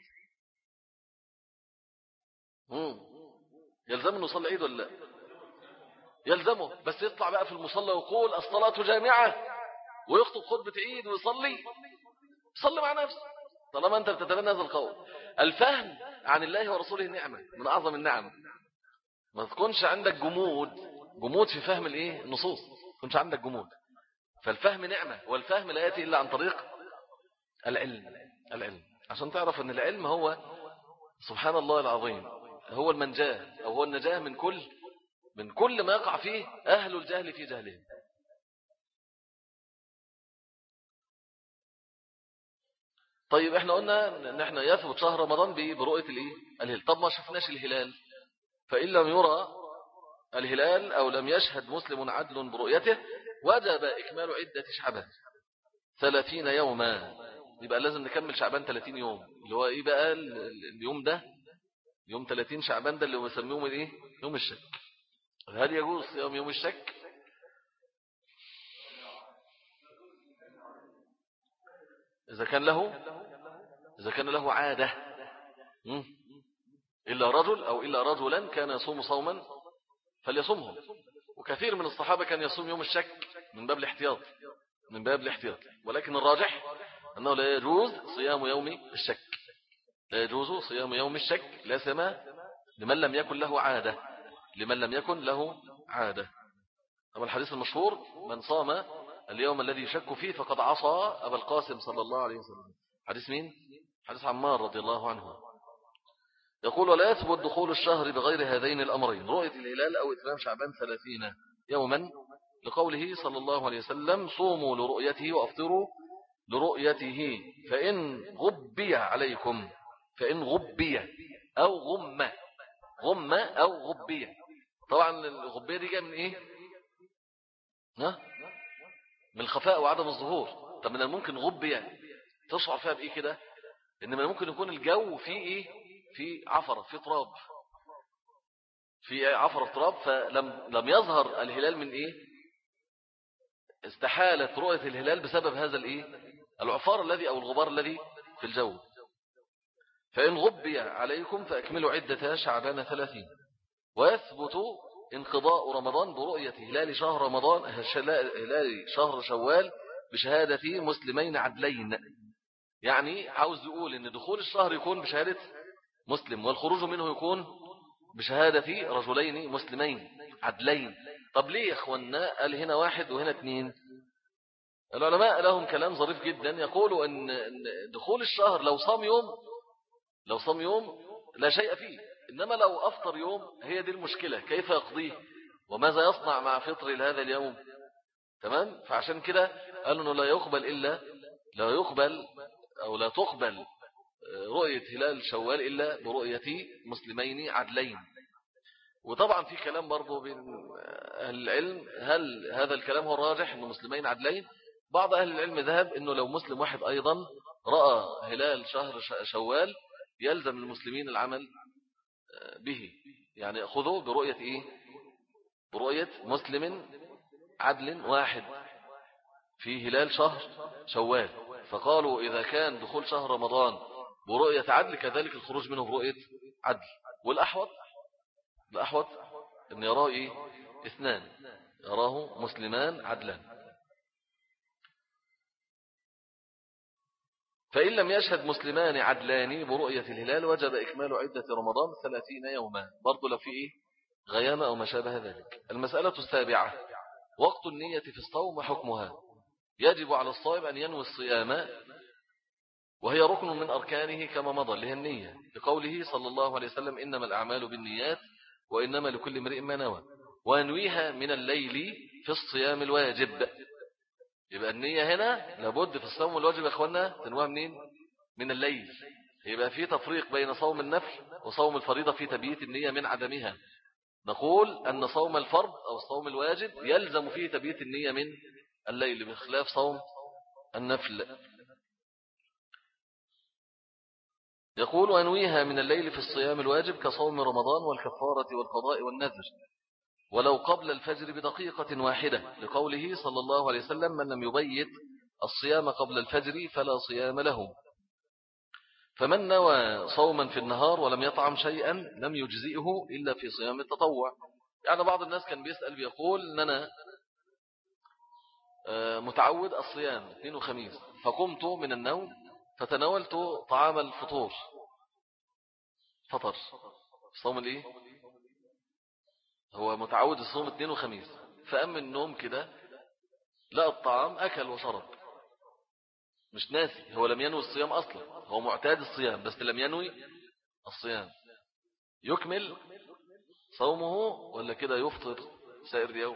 A: مم. يلزمه ان يصلي العيد ولا لا؟ يلزمه، بس يطلع بقى في المصلى ويقول الصلاه جامعه ويخطب خطبه عيد ويصلي، صلي مع نفسه طالما انت بتتبنى هذا القول. الفهم عن الله ورسوله نعمه من اعظم النعم، ما تكونش عندك جمود، جمود في فهم الايه النصوص، ما تكونش عندك جمود. فالفهم نعمه، والفهم لا ياتي الا عن طريق العلم، العلم عشان تعرف ان العلم هو سبحان الله العظيم هو المنجاه، او هو النجاه من كل من كل ما يقع فيه اهل الجهل في جهلهم. طيب احنا قلنا ان احنا يثبت شهر رمضان برؤيه الايه الهلال، طب ما شفناش الهلال، فان لم يرى الهلال او لم يشهد مسلم عدل برؤيته وجب اكمال عده شعبان ثلاثين يوما، يبقى لازم نكمل شعبان ثلاثين يوم، اللي هو ايه بقى اليوم ده يوم ثلاثين شعبان ده اللي هو بيسموه ايه يوم الشك. هل يجوز صيام يوم الشك؟ اذا كان له اذا كان له عاده، الا رجل او الا رجلا كان يصوم صوما فليصومه، وكثير من الصحابه كان يصوم يوم الشك من باب الاحتياط، من باب الاحتياط، ولكن الراجح انه لا يجوز صيام يوم الشك، لا يجوز صيام يوم الشك، لا سما لمن لم يكن له عادة، لمن لم يكن له عادة. أما الحديث المشهور من صام اليوم الذي يشك فيه فقد عصى أبا القاسم صلى الله عليه وسلم، حديث مين؟ حديث عمار رضي الله عنه. يقول ولا يثبت دخول الشهر بغير هذين الأمرين، رؤية الهلال أو إتمام شعبان ثلاثين يوما، لقوله صلى الله عليه وسلم صوموا لرؤيته وأفطروا لرؤيته فإن غبي عليكم، فإن غبي أو غم غم أو غبي. طبعا الغبية دي جايه من إيه؟ ها؟ من الخفاء وعدم الظهور. طب من الممكن غبي تشعر فيها بإيه كده؟ إن من الممكن يكون الجو فيه إيه؟ في عفرة، في تراب، في عفرة تراب، فلم لم يظهر الهلال من إيه؟ استحالت رؤية الهلال بسبب هذا الإيه؟ العفار الذي أو الغبار الذي في الجو. فإن غبي عليكم فأكملوا عدة شعبان ثلاثين. ويثبت انقضاء رمضان برؤية هلال شهر رمضان هلال شهر شوال بشهادة مسلمين عدلين. يعني عاوز يقول ان دخول الشهر يكون بشهادة مسلم والخروج منه يكون بشهادة رجلين مسلمين عدلين. طب ليه يا اخوانا قال هنا واحد وهنا اثنين؟ العلماء لهم كلام ظريف جدا، يقولوا ان دخول الشهر لو صام يوم لو صام يوم لا شيء فيه، إنما لو أفطر يوم هي دي المشكلة، كيف يقضيه وماذا يصنع مع فطر هذا اليوم. تمام. فعشان كده قالوا أنه لا يقبل إلا لا يقبل أو لا تقبل رؤية هلال شوال إلا برؤية مسلمين عدلين. وطبعا في كلام برضو بين أهل العلم، هل هذا الكلام هو الراجح أنه مسلمين عدلين؟ بعض أهل العلم ذهب أنه لو مسلم واحد أيضا رأى هلال شهر شوال يلزم المسلمين العمل به، يعني يأخذوا برؤية إيه؟ برؤية مسلم عدل واحد في هلال شهر شوال. فقالوا إذا كان دخول شهر رمضان برؤية عدل كذلك الخروج منه برؤية عدل. والأحوط الأحوط أن يراه إيه؟ اثنان، يراه مسلمان عدلان. فإن لم يشهد مسلمان عدلان برؤية الهلال وجب إكمال عدة رمضان ثلاثين يوما، برضو لو في إيه؟ غيامة أو ما شابه ذلك. المسألة السابعة وقت النية في الصوم وحكمها. يجب على الصائم أن ينوي الصيام وهي ركن من أركانه كما مضى، اللي هي النية، لقوله صلى الله عليه وسلم إنما الأعمال بالنيات وإنما لكل امرئ ما نوى. وينويها من الليل في الصيام الواجب. يبقى النية هنا لابد في الصوم الواجب يا أخوانا تنويها منين؟ من الليل. يبقى في تفريق بين صوم النفل وصوم الفريضة في تبييت النية من عدمها. نقول أن صوم الفرض أو الصوم الواجب يلزم فيه تبييت النية من الليل بخلاف صوم النفل. يقول وينويها من الليل في الصيام الواجب كصوم رمضان والكفارة والقضاء والنذر ولو قبل الفجر بدقيقة واحدة، لقوله صلى الله عليه وسلم من لم يبيت الصيام قبل الفجر فلا صيام له. فمن نوى صوما في النهار ولم يطعم شيئا لم يجزئه إلا في صيام التطوع. يعني بعض الناس كان بيسأل بيقول أن أنا متعود الصيام اثنين وخميس، فقمت من النوم فتناولت طعام الفطور، فطر صوم الايه؟ هو متعود الصوم اثنين وخميس، فأم النوم كده لا الطعام أكل وشرب، مش ناسي، هو لم ينوي الصيام أصلا، هو معتاد الصيام بس لم ينوي الصيام. يكمل صومه ولا كده يفطر سائر اليوم؟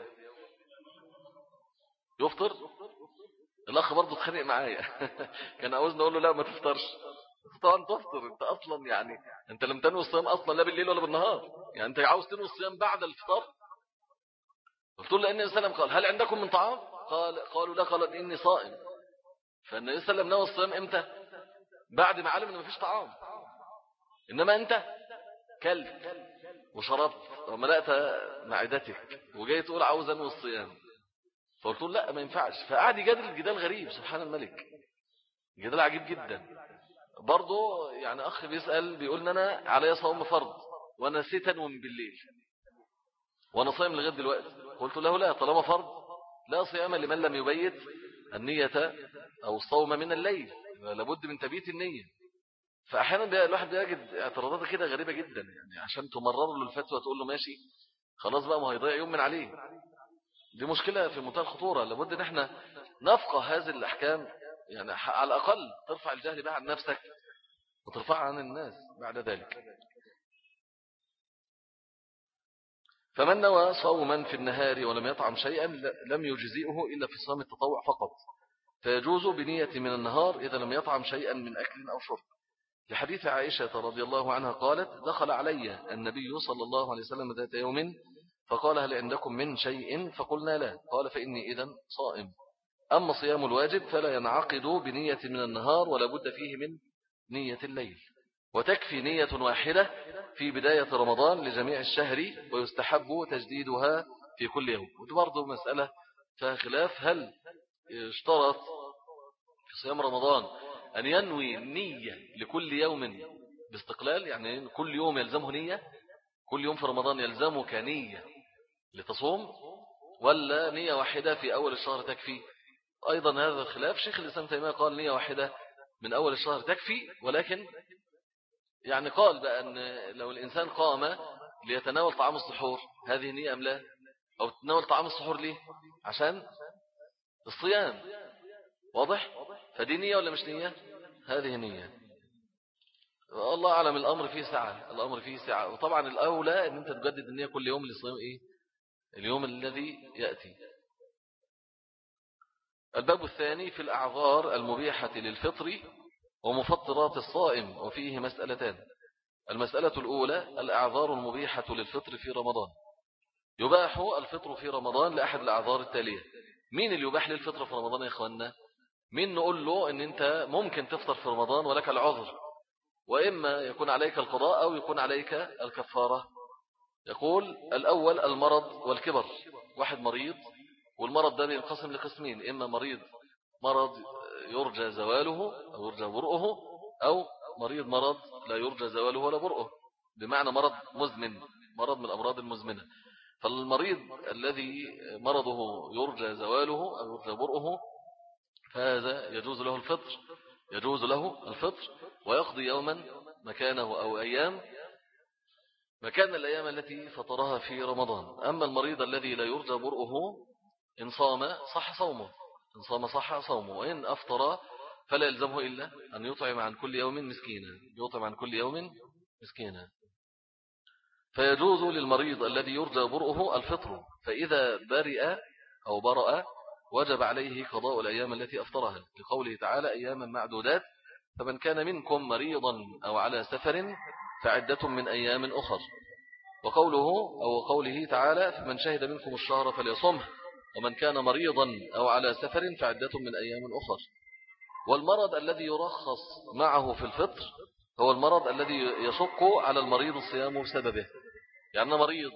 A: يفطر. الأخ برضه اتخانق معايا كان عاوزني أقول له لا ما تفطرش. طبعا تفطر، انت اصلا يعني انت لم تنوي الصيام اصلا لا بالليل ولا بالنهار، يعني انت عاوز تنوي الصيام بعد الفطار. قلت له لان النبي قال هل عندكم من طعام؟ قال قالوا لا، قال اني صائم. فالنبي صلى الله عليه وسلم نوى الصيام امتى؟ بعد ما علم ان مفيش طعام. انما انت كلت وشربت وملأت معدتك وجاي تقول عاوز انوي الصيام. فقلت له لا ما ينفعش. فقعد يجادل جدال غريب سبحان الملك، جدال عجيب جدا. برضو يعني أخ بيسأل بيقول ان أنا علي صوم فرض وأنا نسيت أنوي من بالليل وأنا صايم لغاية دلوقتي. قلت له لا، طالما فرض لا صيام لمن لم يبيت النية أو الصوم من الليل، لابد من تبييت النية. فأحيانا الواحد بيجد اعتراضات كده غريبة جدا، يعني عشان تمرر له الفتوى تقول له ماشي خلاص بقى ما هيضيع يوم من عليه. دي مشكلة في منتهى الخطورة، لابد ان احنا نفقه هذه الأحكام، يعني على الأقل ترفع الجهل بها عن نفسك وترفعها عن الناس بعد ذلك. فمن نوى صوما في النهار ولم يطعم شيئا لم يجزئه إلا في صوم التطوع فقط، فيجوز بنية من النهار إذا لم يطعم شيئا من أكل أو شرب. لحديث عائشة رضي الله عنها قالت دخل علي النبي صلى الله عليه وسلم ذات يوم فقال هل عندكم من شيء فقلنا لا، قال فإني إذن صائم. أما صيام الواجب فلا ينعقد بنية من النهار ولا بد فيه من نية الليل، وتكفي نية واحدة في بداية رمضان لجميع الشهر، ويستحب تجديدها في كل يوم. ودي برضه مسألة فيها خلاف، هل اشترط في صيام رمضان أن ينوي نية لكل يوم باستقلال، يعني كل يوم يلزمه نية، كل يوم في رمضان يلزمك نية لتصوم، ولا نية واحدة في أول الشهر تكفي؟ أيضا هذا الخلاف، شيخ الإسلام تيمية قال نية واحدة من أول الشهر تكفي، ولكن يعني قال بقى أن لو الإنسان قام ليتناول طعام السحور هذه نية أم لا، أو تناول طعام السحور ليه؟ عشان الصيام، واضح؟ فدي نية ولا مش نية؟ هذه نية. الله أعلم، الأمر فيه سعة، الأمر فيه سعة. وطبعا الأولى أن أنت تجدد النية كل يوم لصيام إيه؟ اليوم الذي يأتي. الباب الثاني في الأعذار المبيحة للفطر ومفطرات الصائم، وفيه مسألتان. المسألة الأولى الأعذار المبيحة للفطر في رمضان. يباح الفطر في رمضان لأحد الأعذار التالية. مين اللي يباح للفطر في رمضان يا إخواننا؟ مين نقول له أن أنت ممكن تفطر في رمضان ولك العذر، وإما يكون عليك القضاء أو يكون عليك الكفارة؟ يقول الأول المرض والكبر. واحد مريض، والمرض ده بينقسم لقسمين، إما مريض مرض يرجى زواله أو يرجى برؤه، أو مريض مرض لا يرجى زواله ولا برؤه، بمعنى مرض مزمن، مرض من الأمراض المزمنة. فالمريض الذي مرضه يرجى زواله أو يرجى برؤه فهذا يجوز له الفطر، يجوز له الفطر ويقضي يوما مكانه أو أيام مكان الأيام التي فطرها في رمضان. أما المريض الذي لا يرجى برؤه إن صام صح صومه، إن صام صح صومه، وإن أفطر فلا يلزمه إلا أن يطعم عن كل يوم مسكينا، يطعم عن كل يوم مسكينا. فيجوز للمريض الذي يرجى برؤه الفطر، فإذا برئ أو برأ وجب عليه قضاء الأيام التي أفطرها، لقوله تعالى أياما معدودات، فمن كان منكم مريضا أو على سفر فعدة من أيام أخر. وقوله أو قوله تعالى فمن شهد منكم الشهر فليصمه، ومن كان مريضا أو على سفر فعدة من أيام أخر. والمرض الذي يرخص معه في الفطر هو المرض الذي يشق على المريض الصيام بسببه. يعني مريض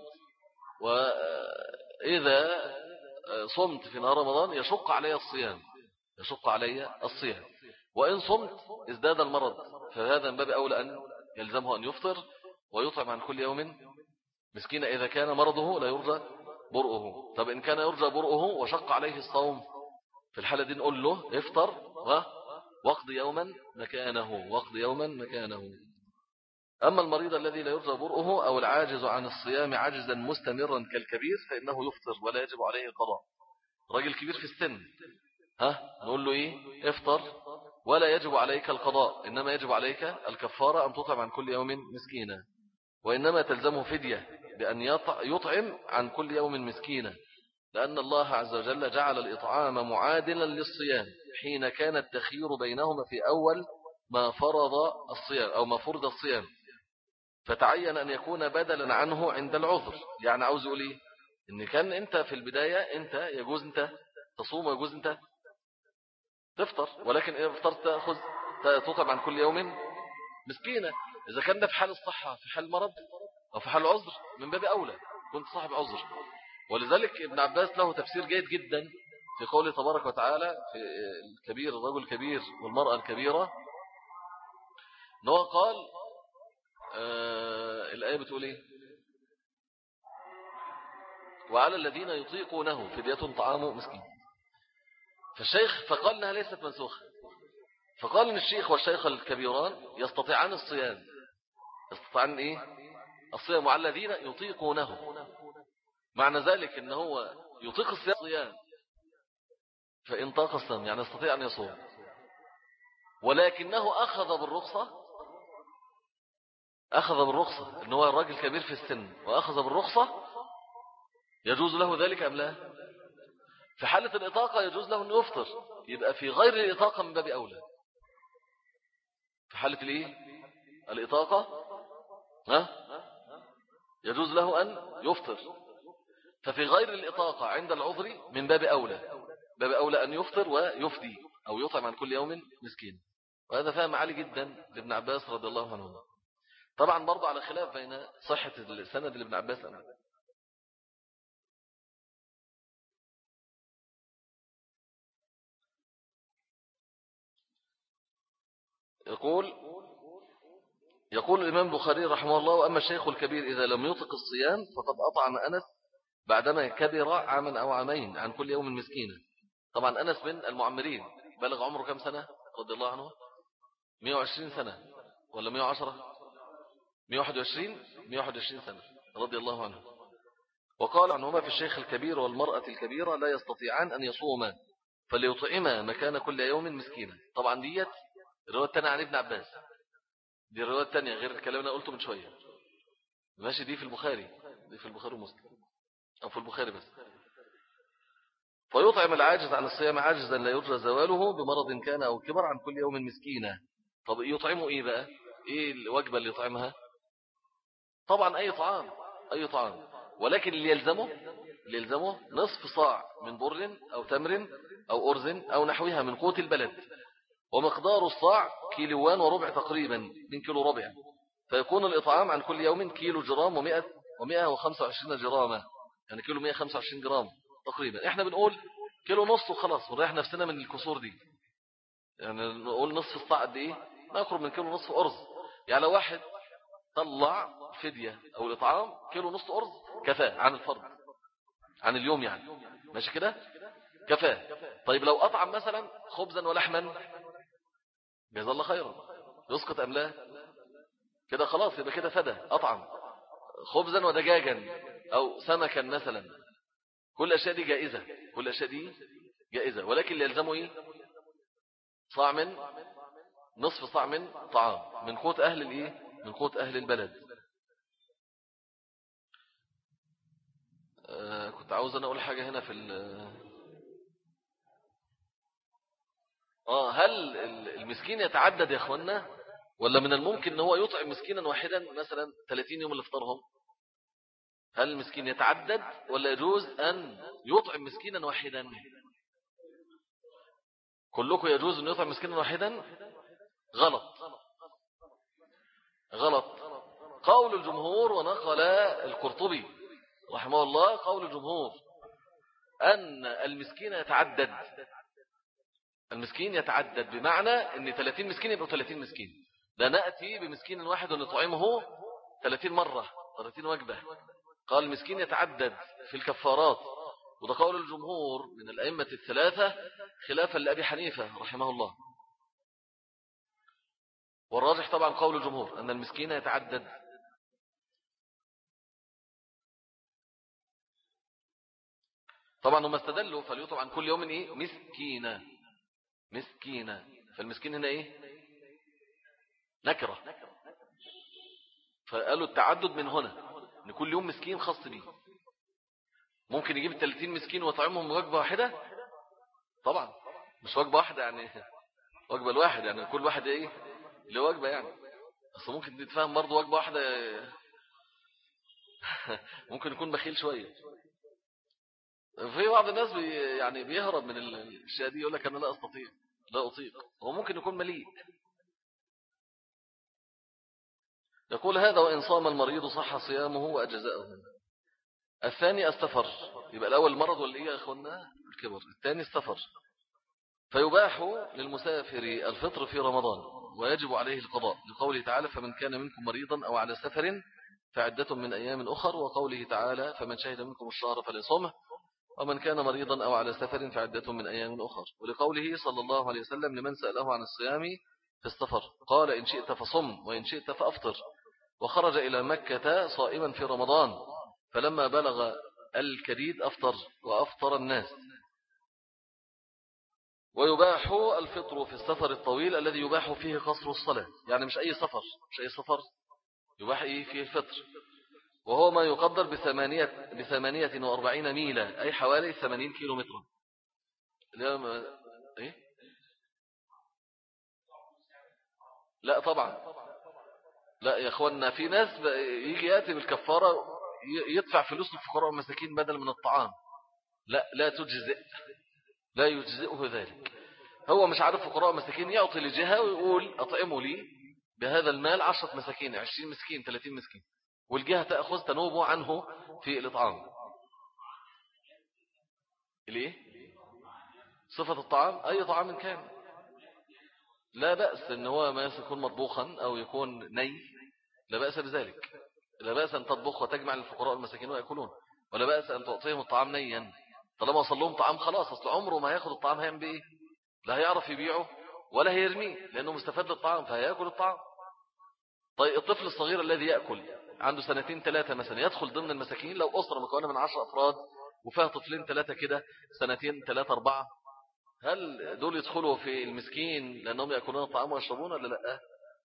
A: وإذا صمت في نهار رمضان يشق علي الصيام، يشق علي الصيام، وإن صمت ازداد المرض، فهذا من باب أولى أن يلزمه أن يفطر ويطعم عن كل يوم مسكين إذا كان مرضه لا يرجى برؤه. طب إن كان يرجى برؤه وشق عليه الصوم، في الحالة دي نقول له افطر واقضي يوما مكانه، واقضي يوما مكانه. أما المريض الذي لا يرجى برؤه أو العاجز عن الصيام عجزا مستمرا كالكبير فإنه يفطر ولا يجب عليه القضاء. راجل كبير في السن، ها نقول له إيه؟ افطر ولا يجب عليك القضاء، إنما يجب عليك الكفارة أن تطعم عن كل يوم مسكينا، وإنما تلزمه فدية بأن يطعم عن كل يوم مسكينا، لأن الله عز وجل جعل الإطعام معادلا للصيام حين كان التخيير بينهما في أول ما فرض الصيام أو ما فرض الصيام، فتعين أن يكون بدلا عنه عند العذر. يعني عاوز يقول إيه؟ إن كان أنت في البداية أنت يجوز أنت تصوم ويجوز أنت تفطر، ولكن إذا فطرت تأخذ تطعم عن كل يوم مسكينة. إذا كان ده في حال الصحة، في حال المرض أو في حال العذر من باب أولى كنت صاحب عذر. ولذلك ابن عباس له تفسير جيد جدا في قوله تبارك وتعالى في الكبير، الرجل الكبير والمرأة الكبيرة، أنه قال آه الآية بتقول إيه؟ وعلى الذين يطيقونه فدية طعام مسكين. فالشيخ فقال أنها ليست منسوخة، فقال أن الشيخ والشيخ الكبيران يستطيعان الصيام، يستطيعان إيه؟ الصيام، وعلى الذين يطيقونه، معنى ذلك أنه هو يطيق الصيام، فإن طاق الصيام يعني يستطيع أن يصوم، ولكنه أخذ بالرخصة، أخذ بالرخصة أنه هو الراجل كبير في السن وأخذ بالرخصة، يجوز له ذلك أم لا؟ في حالة الإطاقة يجوز له أن يفطر، يبقى في غير الإطاقة من باب أولى. في حالة الإيه؟ الإطاقة ها يجوز له أن يفطر. ففي غير الإطاقة عند العذر من باب أولى، باب أولى أن يفطر ويفدي أو يطعم عن كل يوم مسكين. وهذا فهم عالي جدا لابن عباس رضي الله عنه. طبعا برضه على خلاف بين صحة السند لابن عباس أم لا. يقول يقول الإمام البخاري رحمه الله: وأما الشيخ الكبير إذا لم يطق الصيام فقد أطعم أنس بعدما كبر عاما أو عامين عن كل يوم مسكينا. طبعا أنس من المعمرين، بلغ عمره كم سنة رضي الله عنه؟ مئة وعشرين سنة ولا مئة وعشرة؟ مئة وواحد وعشرين مئة وواحد وعشرين سنة رضي الله عنه. وقال عنهما: في الشيخ الكبير والمرأة الكبيرة لا يستطيعان أن يصوما فليطعما مكان كل يوم مسكينا. طبعا ديت الرواية الثانية عن ابن عباس، دي الرواية الثانية غير الكلام اللي قلته من شوية. ماشي، دي في البخاري، دي في البخاري ومسلم أو في البخاري بس. فيطعم العاجز عن الصيام عاجزا لا يرجى زواله بمرض كان أو كبر عن كل يوم مسكينا. طب يطعمه إيه بقى؟ إيه الوجبة اللي يطعمها؟ طبعا أي طعام، أي طعام، ولكن اللي يلزمه اللي يلزمه نصف صاع من بر أو تمر أو أرز أو نحوها من قوت البلد، ومقدار الصاع كيلوان وربع تقريبا من كيلو ربع، فيكون الإطعام عن كل يوم كيلو جرام ومئة ومئة وخمسة وعشرين جراما، يعني كيلو مئة وخمسة وعشرين جرام تقريبا. احنا بنقول كيلو نص وخلاص ونريح نفسنا من الكسور دي. يعني نقول نصف الصاع قد ايه؟ ما يقرب من كيلو نصف أرز. يعني لو واحد طلع فدية أو الإطعام كيلو نصف أرز كفاه عن الفرد، عن اليوم يعني، ماشي كده كفاه. طيب لو أطعم مثلا خبزا ولحما جزا الله خيرا، يسقط أم لا؟ كده خلاص، يبقى كده فدى أطعم. خبزا ودجاجا أو سمكا مثلا، كل أشياء دي جائزة، كل أشياء دي جائزة، ولكن اللي يلزمه إيه؟ صاع من نصف صاع من طعام من قوت أهل الإيه؟ من قوت أهل البلد. آه كنت عاوز أنا أقول حاجة هنا في ال آه هل المسكين يتعدد يا أخوانا، ولا من الممكن أن هو يطعم مسكينا واحدا مثلا ثلاثين يوم اللي افطرهم؟ هل المسكين يتعدد ولا يجوز أن يطعم مسكينا واحدا؟ كلكم يجوز أن يطعم مسكينا واحدا؟ غلط، غلط. قول الجمهور، ونقل القرطبي رحمه الله قول الجمهور أن المسكين يتعدد، المسكين يتعدد بمعنى أن ثلاثين مسكين يبقوا ثلاثين مسكين، لا نأتي بمسكين واحد ونطعمه ثلاثين مرة ثلاثين وجبة. قال المسكين يتعدد في الكفارات، وده قول الجمهور من الأئمة الثلاثة خلافا لأبي حنيفة رحمه الله. والراجح طبعا قول الجمهور أن المسكين يتعدد. طبعا هم استدلوا فليطعم عن كل يوم إيه؟ مسكينة، مسكينة. فالمسكين هنا إيه؟ نكرة، فقالوا التعدد من هنا ان كل يوم مسكين خاص بيه. ممكن يجيب ثلاثين مسكين ويطعمهم وجبة واحدة؟ طبعا مش وجبة واحدة يعني وجبة الواحد، يعني كل واحد ايه له وجبة يعني. اصل ممكن تتفهم برضه وجبة واحدة ممكن يكون بخيل شوية. في بعض الناس بي يعني بيهرب من الاشياء دي، يقول لك انا لا استطيع لا اطيق، هو ممكن يكون مليء. يقول هذا وإن صام المريض صح صيامه وأجزاءه. الثاني السفر، يبقى الأول المرض والإيه يا أخوانا؟ الكبر. الثاني السفر، فيباح للمسافر الفطر في رمضان ويجب عليه القضاء، لقوله تعالى فمن كان منكم مريضا أو على سفر فعدة من أيام أخر، وقوله تعالى فمن شهد منكم الشهر فليصومه، ومن كان مريضا أو على سفر فعدة من أيام أخر. ولقوله صلى الله عليه وسلم لمن سأله عن الصيام في السفر قال إن شئت فصم وإن شئت فأفطر، وخرج إلى مكة صائما في رمضان فلما بلغ الكديد أفطر وأفطر الناس. ويباح الفطر في السفر الطويل الذي يباح فيه قصر الصلاة، يعني مش أي سفر، مش أي سفر يباح فيه الفطر، وهو ما يقدر بثمانية, بثمانية وأربعين ميلا، أي حوالي ثمانين كيلو متر. إيه؟ لا طبعا لا يا اخوانا، في ناس يجي ياتي بالكفاره يدفع فلوس للفقراء والمساكين بدل من الطعام. لا لا تجزئ، لا يجزئه ذلك. هو مش عارف فقراء ومساكين، يعطي لجهه ويقول اطعموا لي بهذا المال عشرة مساكين، عشرين مسكين، ثلاثين مسكين، والجهه تاخذ تنوب عنه في الاطعام. ليه؟ صفه الطعام اي طعام كان، لا بأس ان هو ما يكون مطبوخا او يكون ني، لا بأس بذلك. لا بأس أن تطبخ وتجمع للفقراء والمساكين ويأكلون، ولا بأس أن تعطيهم الطعام نيا. طالما وصل لهم طعام خلاص، أصل عمره ما هياخد الطعام هيعمل بإيه؟ لا هيعرف يبيعه ولا هيرميه، لأنه مستفاد للطعام فهيأكل الطعام. طيب الطفل الصغير الذي يأكل عنده سنتين ثلاثة مثلا يدخل ضمن المساكين؟ لو أسرة مكونة من عشر أفراد وفيها طفلين ثلاثة كده سنتين ثلاثة أربعة، هل دول يدخلوا في المسكين لأنهم يأكلون الطعام ويشربون ولا لا؟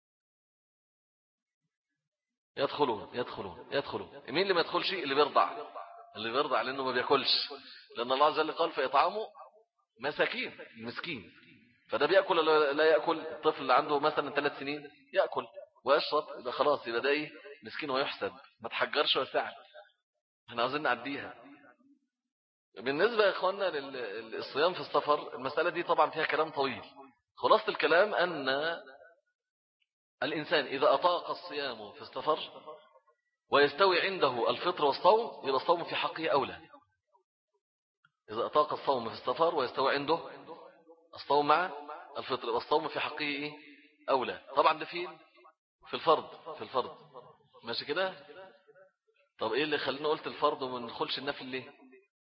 A: يدخلون يدخلون يدخلون. مين اللي ما يدخلش؟ اللي بيرضع، اللي بيرضع لأنه ما بيأكلش، لأن الله عز وجل قال فيطعموا مساكين، المسكين. فده بيأكل ولا لا يأكل؟ الطفل اللي عنده مثلا ثلاث سنين يأكل ويشرب، يبقى خلاص، يبقى ده ايه؟ مسكين ويحسب، ما تحجرش وساعد. احنا عاوزين نعديها. بالنسبة يا اخوانا للصيام في السفر، المسألة دي طبعا فيها كلام طويل. خلاصة الكلام أن الإنسان إذا أطاق الصيام في السفر ويستوي عنده الفطر والصوم، يبقى الصوم في حقه أولى. إذا أطاق الصوم في السفر ويستوي عنده الصوم مع الفطر، يبقى الصوم في حقه إيه؟ أولى. طبعا ده فين؟ في الفرض، في الفرض ماشي كده. طب إيه اللي خلينا قلت الفرض وما ندخلش النفل ليه؟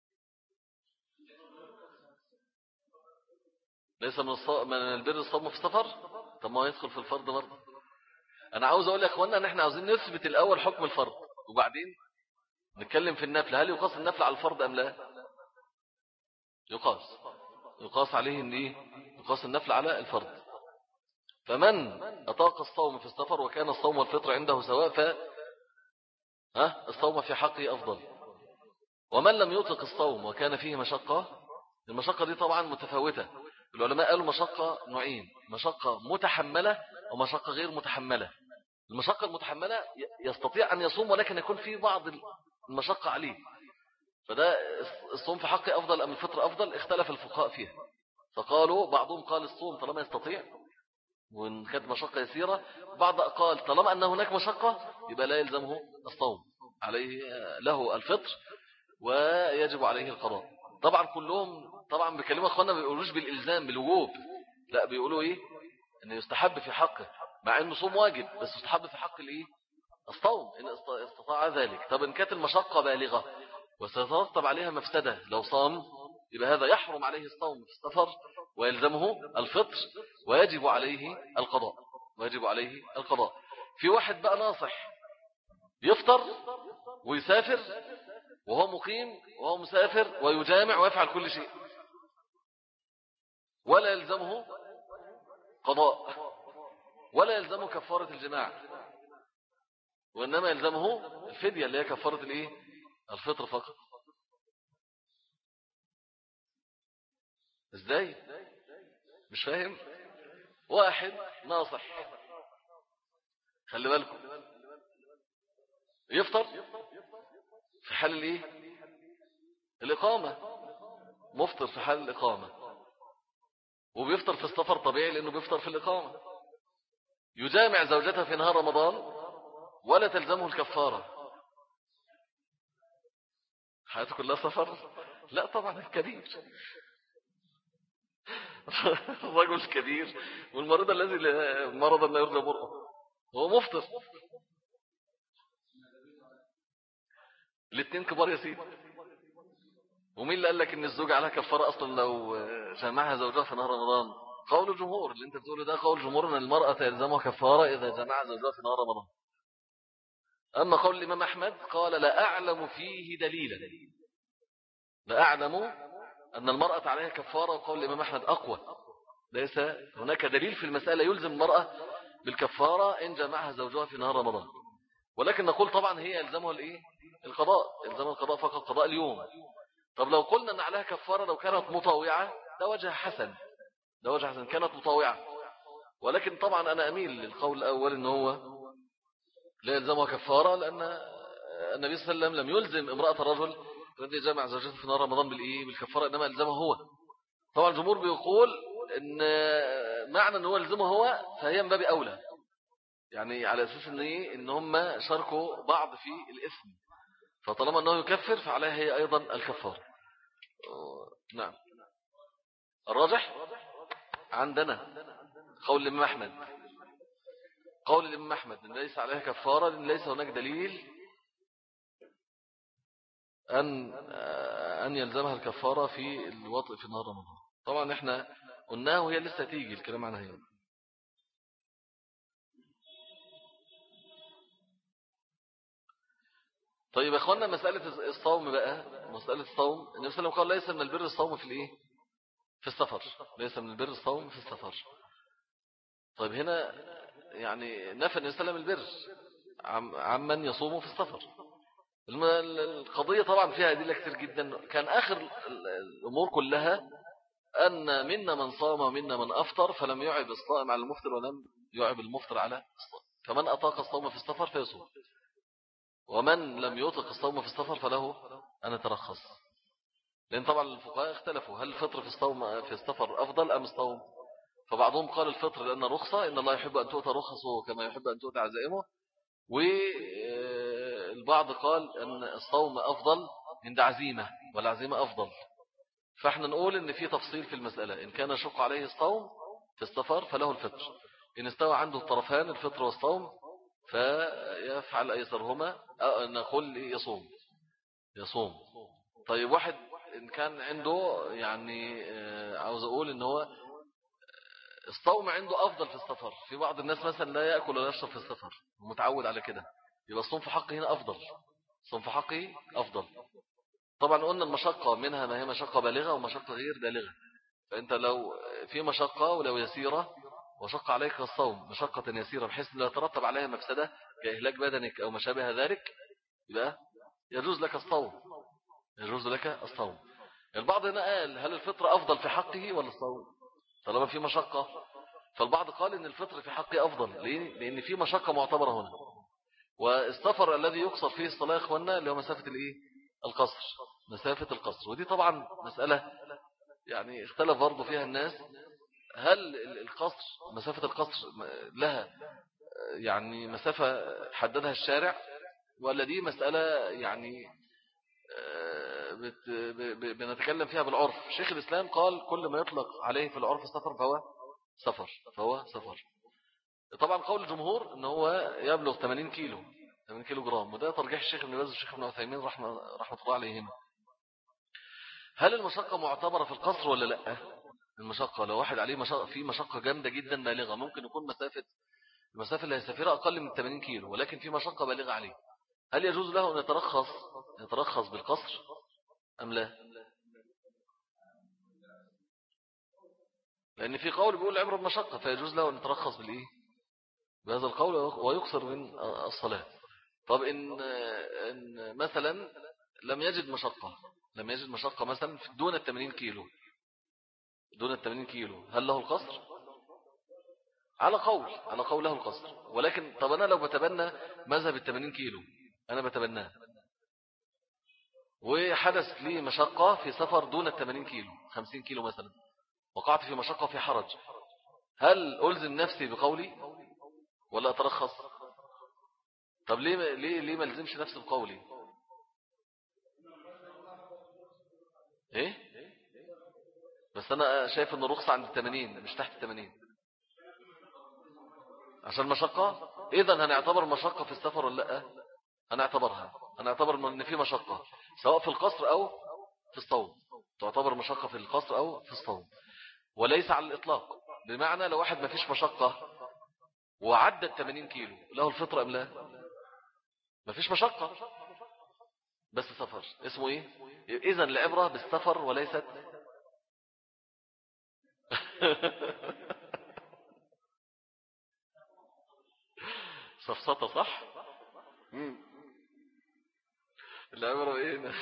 A: ليس من, الصو... من البر الصوم في السفر. طب ما يدخل في الفرض برضه. أنا عاوز أقول يا أخوانا أن احنا عاوزين نثبت الأول حكم الفرض وبعدين نتكلم في النفل. هل يقاس النفل على الفرض أم لا؟ يقاس، يقاس عليه ان ايه؟ يقاس النفل على الفرض. فمن أطاق الصوم في السفر وكان الصوم والفطر عنده سواء ف ها الصوم في حقه أفضل. ومن لم يطق الصوم وكان فيه مشقة، المشقة دي طبعا متفاوتة. العلماء قالوا مشقة نوعين: مشقة متحملة ومشقة غير متحملة. المشقة المتحملة يستطيع أن يصوم ولكن يكون فيه بعض المشقة عليه، فده الصوم في حقه أفضل أم الفطر أفضل؟ اختلف الفقهاء فيها. فقالوا بعضهم قال الصوم طالما يستطيع وإن كانت مشقة يسيرة، بعض قال طالما أن هناك مشقة يبقى لا يلزمه الصوم، عليه له الفطر ويجب عليه القضاء. طبعا كلهم طبعا بكلمة أخوانا ما بيقولوش بالإلزام بالوجوب، لا بيقولوا إيه؟ أنه يستحب في حقه، مع أنه صوم واجب بس يستحب في حق الإيه؟ الصوم إن استطاع ذلك. طب إن كانت المشقة بالغة وستترتب عليها مفسدة لو صام، يبقى هذا يحرم عليه الصوم في السفر ويلزمه الفطر ويجب عليه القضاء، ويجب عليه القضاء. في واحد بقى ناصح يفطر ويسافر وهو مقيم وهو مسافر ويجامع ويفعل كل شيء ولا يلزمه قضاء ولا يلزمه كفارة الجماع، وإنما يلزمه الفدية اللي هي كفارة الايه؟ الفطر فقط. ازاي؟ مش فاهم؟ واحد ناصح، خلي بالكم، يفطر في حال الايه؟ الإقامة، مفطر في حال الإقامة، وبيفطر في السفر طبيعي لأنه بيفطر في الإقامة. يجامع زوجته في نهار رمضان ولا تلزمه الكفارة. حياته كلها سفر؟ لا طبعا الكبير الرجل الكبير والمريض الذي مرضا لا يرجى برؤه هو مفطر. الاثنين كبار يا سيدي. ومين اللي قال لك ان الزوجة عليها كفارة اصلا لو جمعها زوجها في نهار رمضان؟ قول الجمهور اللي انت بتقوله ده قول الجمهور ان المرأة تلزمها كفارة اذا جمعها زوجها في نهار رمضان. اما قول الامام احمد قال لا اعلم فيه دليلا، لا اعلم ان المرأة عليها كفارة، وقول الامام احمد اقوى. ليس هناك دليل في المسألة يلزم المرأة بالكفارة ان جمعها زوجها في نهار رمضان، ولكن نقول طبعا هي يلزمها الايه؟ القضاء، يلزمها القضاء فقط، قضاء اليوم. طب لو قلنا ان عليها كفارة لو كانت مطاوعة، ده وجه حسن، ده وجه حسن كانت مطاوعة. ولكن طبعا انا اميل للقول الاول ان هو لا يلزمها كفارة، لأن النبي صلى الله عليه وسلم لم يلزم امرأة الرجل الذي جامع زوجته في نهار رمضان بالإيه بالكفارة، إنما يلزمه هو. طبعا الجمهور بيقول إن معنى أنه يلزمه هو فهي من باب أولى، يعني على أساس إن إيه إن هم شاركوا بعض في الإثم، فطالما أنه يكفر فعليها هي أيضا الكفارة. نعم. الراجح عندنا قول الإمام أحمد، قول الإمام أحمد إن ليس عليها كفارة، لأن ليس هناك دليل أن أن يلزمها الكفارة في الوطء في نهار رمضان. طبعا احنا قلناه وهي لسه تيجي الكلام عنها هنا. طيب يا اخوانا، مسألة الصوم بقى، مسألة الصوم النبي صلى الله عليه وسلم قال ليس من البر الصوم في الايه في السفر، ليس من البر الصوم في السفر. طيب هنا يعني نفى النبي صلى الله عليه وسلم البر عمن يصوم في السفر. القضية طبعا فيها أدلة كتير جدا. كان آخر الأمور كلها أن منا من صام ومنا من أفطر، فلم يعب الصائم على المفطر ولم يعب المفطر على الصائم، فمن أطاق الصوم في السفر فيصوم، ومن لم يطق الصوم في السفر فله أن يترخص. لأن طبعا الفقهاء اختلفوا هل الفطر في الصوم في السفر أفضل أم الصوم. فبعضهم قال الفطر لأن رخصة، إن الله يحب أن تؤتى رخصه كما يحب أن تؤتى عزائمه، والبعض قال أن الصوم أفضل عند عزيمة والعزيمة أفضل. فاحنا نقول ان في تفصيل في المسألة، ان كان يشق عليه الصوم في السفر فله الفطر، ان استوى عنده الطرفان الفطر والصوم فيفعل ايسرهما، نقول يصوم يصوم. طيب واحد ان كان عنده يعني عاوز اقول ان هو الصوم عنده افضل في السفر، في بعض الناس مثلا لا يأكل ولا يشرب في السفر ومتعود على كده، يبقى الصوم في حقه هنا افضل، الصوم في حقه افضل. طبعا قلنا المشقة منها ما هي مشقة بالغة ومشقة غير بالغة، فأنت لو في مشقة ولو يسيرة وشق عليك الصوم مشقة يسيرة بحيث لا يترتب عليها مفسدة كإهلاك بدنك أو ما شابه ذلك، يبقى يجوز لك الصوم، يجوز لك الصوم. البعض هنا قال هل الفطر أفضل في حقه ولا الصوم طالما في مشقة؟ فالبعض قال إن الفطر في حقه أفضل. ليه؟ لأن في مشقة معتبرة هنا، والسفر الذي يقصر فيه الصلاة يا إخواننا اللي هو مسافة الإيه؟ القصر، مسافة القصر. ودي طبعا مسألة يعني اختلف برضو فيها الناس، هل القصر مسافة القصر لها يعني مسافة حددها الشارع، ولا دي مسألة يعني بنتكلم فيها بالعرف؟ شيخ الإسلام قال كل ما يطلق عليه في العرف السفر فهو سفر، فهو سفر. طبعا قول الجمهور ان هو يبلغ ثمانين كيلو، ثمانين كيلو جرام، وده ترجيح الشيخ ابن باز والشيخ ابن عثيمين رحمه رحمه الله عليهما. هل المشقة معتبرة في القصر ولا لا؟ المشقة لو واحد عليه مشقة في مشقة جامدة جدا بالغة، ممكن يكون مسافة المسافة اللي هيسافرها أقل من ثمانين كيلو ولكن في مشقة بالغة عليه، هل يجوز له أن يترخص يترخص بالقصر أم لا؟ لأن في قول بيقول العبرة بمشقة فيجوز له أن يترخص بالإيه بهذا القول ويقصر من الصلاة. طب إن, إن مثلا لم يجد مشقة لم يجد مشقة مثلا دون الثمانين كيلو دون الثمانين كيلو هل له القصر؟ على قول على قول له القصر. ولكن طب أنا لو بتبنى مذهب الثمانين كيلو، أنا بتبناه وحدث لي مشقة في سفر دون الثمانين كيلو، خمسين كيلو مثلا، وقعت في مشقة في حرج، هل ألزم نفسي بقولي ولا أترخص؟ طب ليه ليه ليه ما ألزمش نفسي بقولي؟ إيه؟ بس أنا شايف أن الرخصة عند الثمانين مش تحت الثمانين عشان مشقة. إذن هنعتبر مشقة في السفر ولا لا؟ هنعتبرها هنعتبر أن في مشقة سواء في القصر أو في الصوم، تعتبر مشقة في القصر أو في الصوم، وليس على الإطلاق. بمعنى لو واحد ما فيش مشقة وعدى الثمانين كيلو له الفطر أم لا؟ ما فيش مشقة بس سفر، اسمه إيه؟ إذن العبرة بالسفر وليست صفصطة صح؟ العبرة إيه؟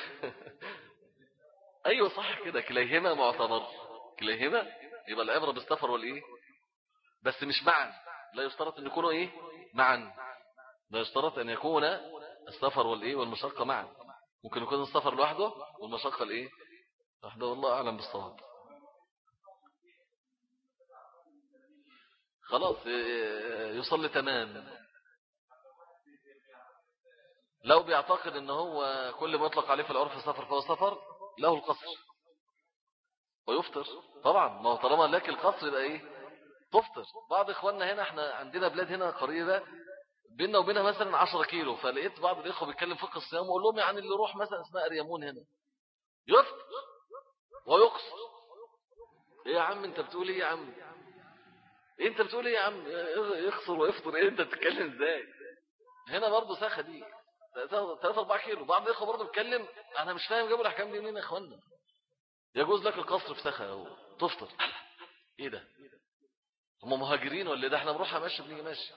A: أيوة صح كده، كليهما معتبر، كليهما يبقى العبرة بالسفر والإيه، بس مش معا، لا يشترط أن يكونوا إيه معا، ده اشترط أن يكون السفر والإيه والمشقة معا. ممكن يكون السفر لوحده والمشقة الإيه لوحده، والله أعلم بالصواب. خلاص يصلي تمام. لو بيعتقد ان هو كل ما يطلق عليه في العرف سفر فهو سفر، له القصر ويفطر طبعا. ما هو طالما لك القصر يبقى ايه تفطر. بعض اخواننا هنا، احنا عندنا بلاد هنا قريبة بيننا وبينها مثلا عشرة كيلو، فلقيت بعض الاخوه بيتكلم فقه الصيام وأقول لهم يعني اللي يروح مثلا اسمها اريمون هنا يفطر ويقصر. ايه يا عم انت بتقول ايه يا عم؟ إيه انت بتقول ايه يا عم؟ يقصر ويفطر ايه؟ انت بتتكلم ازاي؟ هنا برضه ساخه دي ثلاثة أربعة كيلو. بعض الاخوه برضه بيتكلم، انا مش فاهم جابوا الاحكام دي منين يا اخوانا. يجوز لك القصر في ساخه وتفطر؟ ايه ده؟ هم مهاجرين ولا ده؟ احنا بنروح ماشي بنيجي ماشي.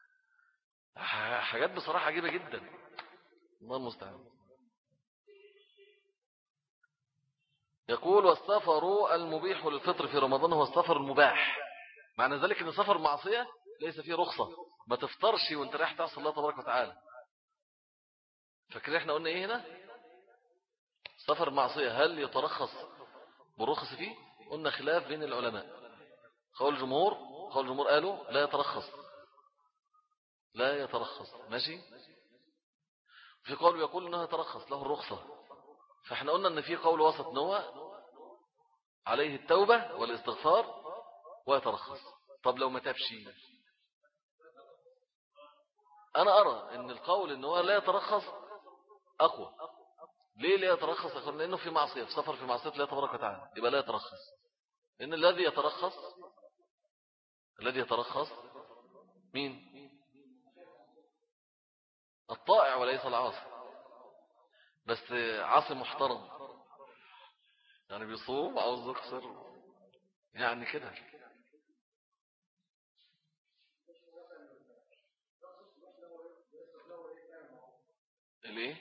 A: حاجات بصراحه عجيبه جدا، الله المستعان. يقول والسفر المبيح للفطر في رمضان هو السفر المباح. معنى ذلك ان سفر معصيه ليس فيه رخصه، ما تفطرش وانت رايح تعصي الله تبارك وتعالى. فاكرين احنا قلنا ايه هنا؟ سفر معصيه هل يترخص بالرخص فيه؟ قلنا خلاف بين العلماء. قول الجمهور قول الجمهور قالوا لا يترخص، لا يترخص ماشي. في قول يقول انه يترخص له الرخصه. فاحنا قلنا ان في قول وسط نوع عليه التوبه والاستغفار ويترخص. طب لو ما تابش؟ انا ارى ان القول ان هو لا يترخص اقوى. ليه لا يترخص؟ اقول لانه في معصيه، في سفر في معصيه الله تبارك وتعالى، يبقى لا يترخص. لان الذي يترخص الذي يترخص مين؟ الطائع وليس العاصي. بس عاصي محترم يعني بيصوم عاوز يكسر يعني كده. ليه؟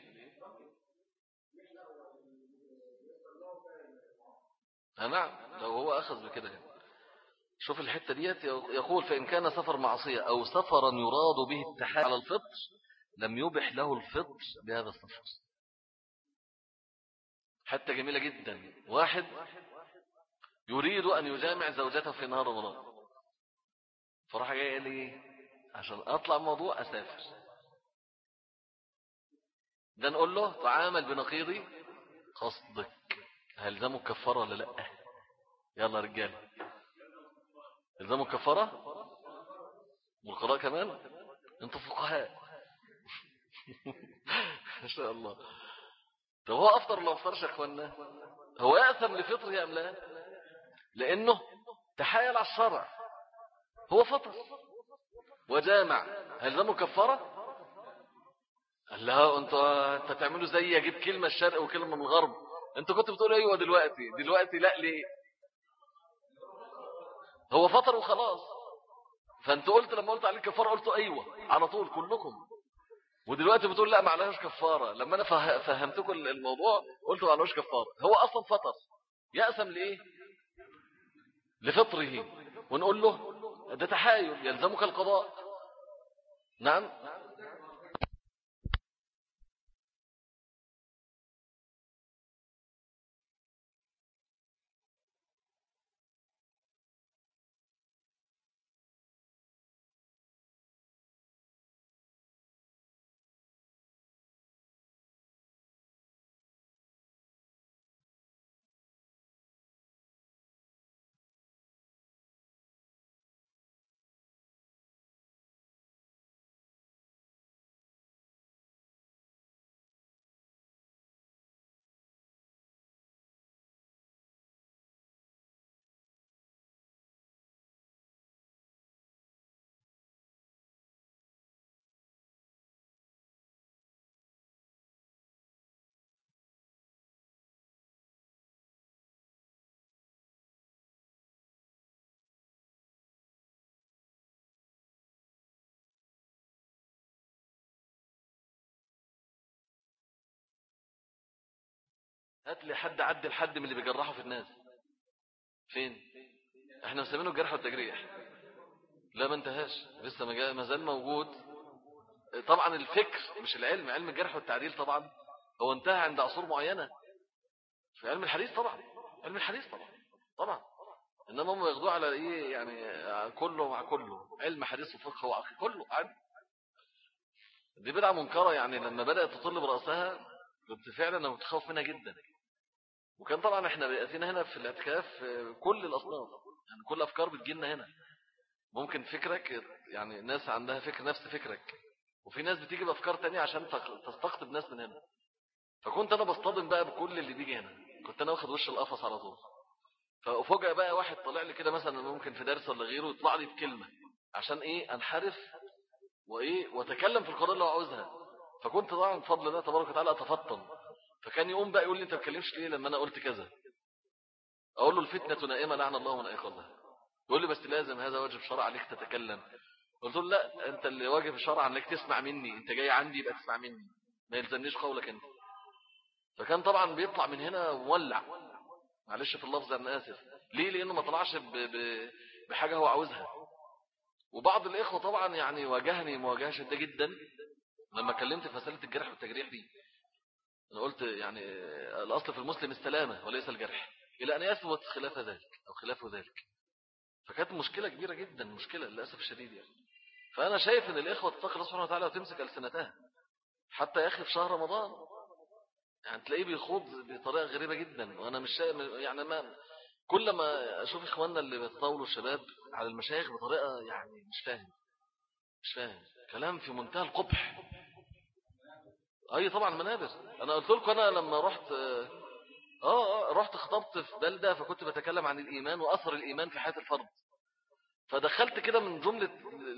A: نعم لو هو أخذ بكده يعني. شوف الحتة ديت يقول فإن كان سفر معصية أو سفرا يراد به التحايل على الفطر لم يبح له الفطر بهذا السفر. حتى جميلة جدا. واحد يريد أن يجامع زوجته في نهار رمضان، فراح جاي قال لي عشان أطلع موضوع أسافر، ده نقول له تعامل بنقيض قصدك. هلزمه كفارة ولا لا؟ يلا رجال، هلزمه كفارة والقضاء كمان. انتوا فقهاء ما شاء الله. طب هو أفطر ولا أفطرش يا أخوانا؟ هو يأثم لفطره أم لا؟ لأنه تحايل على الشرع. هو فطر وجامع، هلزمه كفارة؟ قال لا انت انت تعملوا زي اجيب كلمه الشرق وكلمه من الغرب. انت كنت بتقول ايوه دلوقتي دلوقتي لا ليه؟ هو فطر وخلاص. فانت قلت لما قلت عليه كفاره قلت ايوه على طول كلكم، ودلوقتي بتقول لا ما عليهاش كفاره. لما انا فهمتكم الموضوع قلت ما عليهاش كفاره. هو اصلا فطر، يأثم لايه؟ لفطره. ونقول له ده تحايل يلزمك القضاء. نعم. هات لي حد عدل حد من اللي بيجرحوا في الناس. فين؟ احنا مسمينه الجرح والتجريح. لا ما انتهاش لسه، ما زال موجود طبعا الفكر مش العلم، علم الجرح والتعديل طبعا هو انتهى عند عصور معينة. في علم الحديث طبعا، علم الحديث طبعا طبعا انما هم ياخدوه على ايه يعني، كله مع كله، علم حديث وفقه وعقل كله عادي. دي بدعة منكرة يعني، لما بدأت تطل برأسها كنت فعلا انا متخوف منها جدا. وكان طبعا احنا بيأتينا هنا في الاعتكاف كل الاصناف، يعني كل افكار بتجيلنا هنا. ممكن فكرك يعني ناس عندها فكر نفس فكرك، وفي ناس بتيجي بافكار تانية عشان تستقطب ناس من هنا. فكنت انا بصطدم بقى بكل اللي بيجي هنا، كنت انا واخد وش القفص على طول. ففوجئ بقى واحد طلع لي كده مثلا ممكن في درس ولا غيره، يطلع لي بكلمة عشان ايه انحرف وايه واتكلم في القضايا اللي هو عاوزها. فكنت طبعا بفضل الله تبارك وتعالى اتفطن. فكان يقوم بقى يقول لي انت ما بتكلمش ليه لما انا قلت كذا. اقول له الفتنة نائمة لعن الله من ايقظها. يقول لي بس لازم هذا واجب شرع عليك تتكلم. قلت له لا، انت اللي واجب شرع عليك تسمع مني، انت جاي عندي يبقى تسمع مني، ما يلزمنيش قولك انت. فكان طبعا بيطلع من هنا مولع، معلش في اللفظ انا اسف، ليه؟ لانه ما طلعش ب... ب... بحاجة هو عاوزها. وبعض الاخوة طبعا يعني واجهني مواجهة شديدة جدا لما كلمت في مسألة الجرح والتجريح دي. انا قلت يعني الاصل في المسلم السلامة وليس الجرح، الى ان يثبت خلاف ذلك او خلاف ذلك. فكانت مشكلة كبيرة جدا، مشكلة للأسف الشديد يعني. فأنا شايف أن الإخوة تتقي الله سبحانه وتعالى وتمسك ألسنتها. حتى يا أخي في شهر رمضان يعني تلاقيه بيخوض بطريقة غريبة جدا، وأنا مش شايف يعني، ما كل ما أشوف إخواننا اللي بيتطاولوا الشباب على المشايخ بطريقة يعني مش فاهم مش فاهم كلام في منتهى القبح. أي طبعا منابر. أنا قلت لكم أنا لما رحت آه, آه رحت خطبت في بلدة، فكنت بتكلم عن الإيمان وأثر الإيمان في حياة الفرد. فدخلت كده من جملة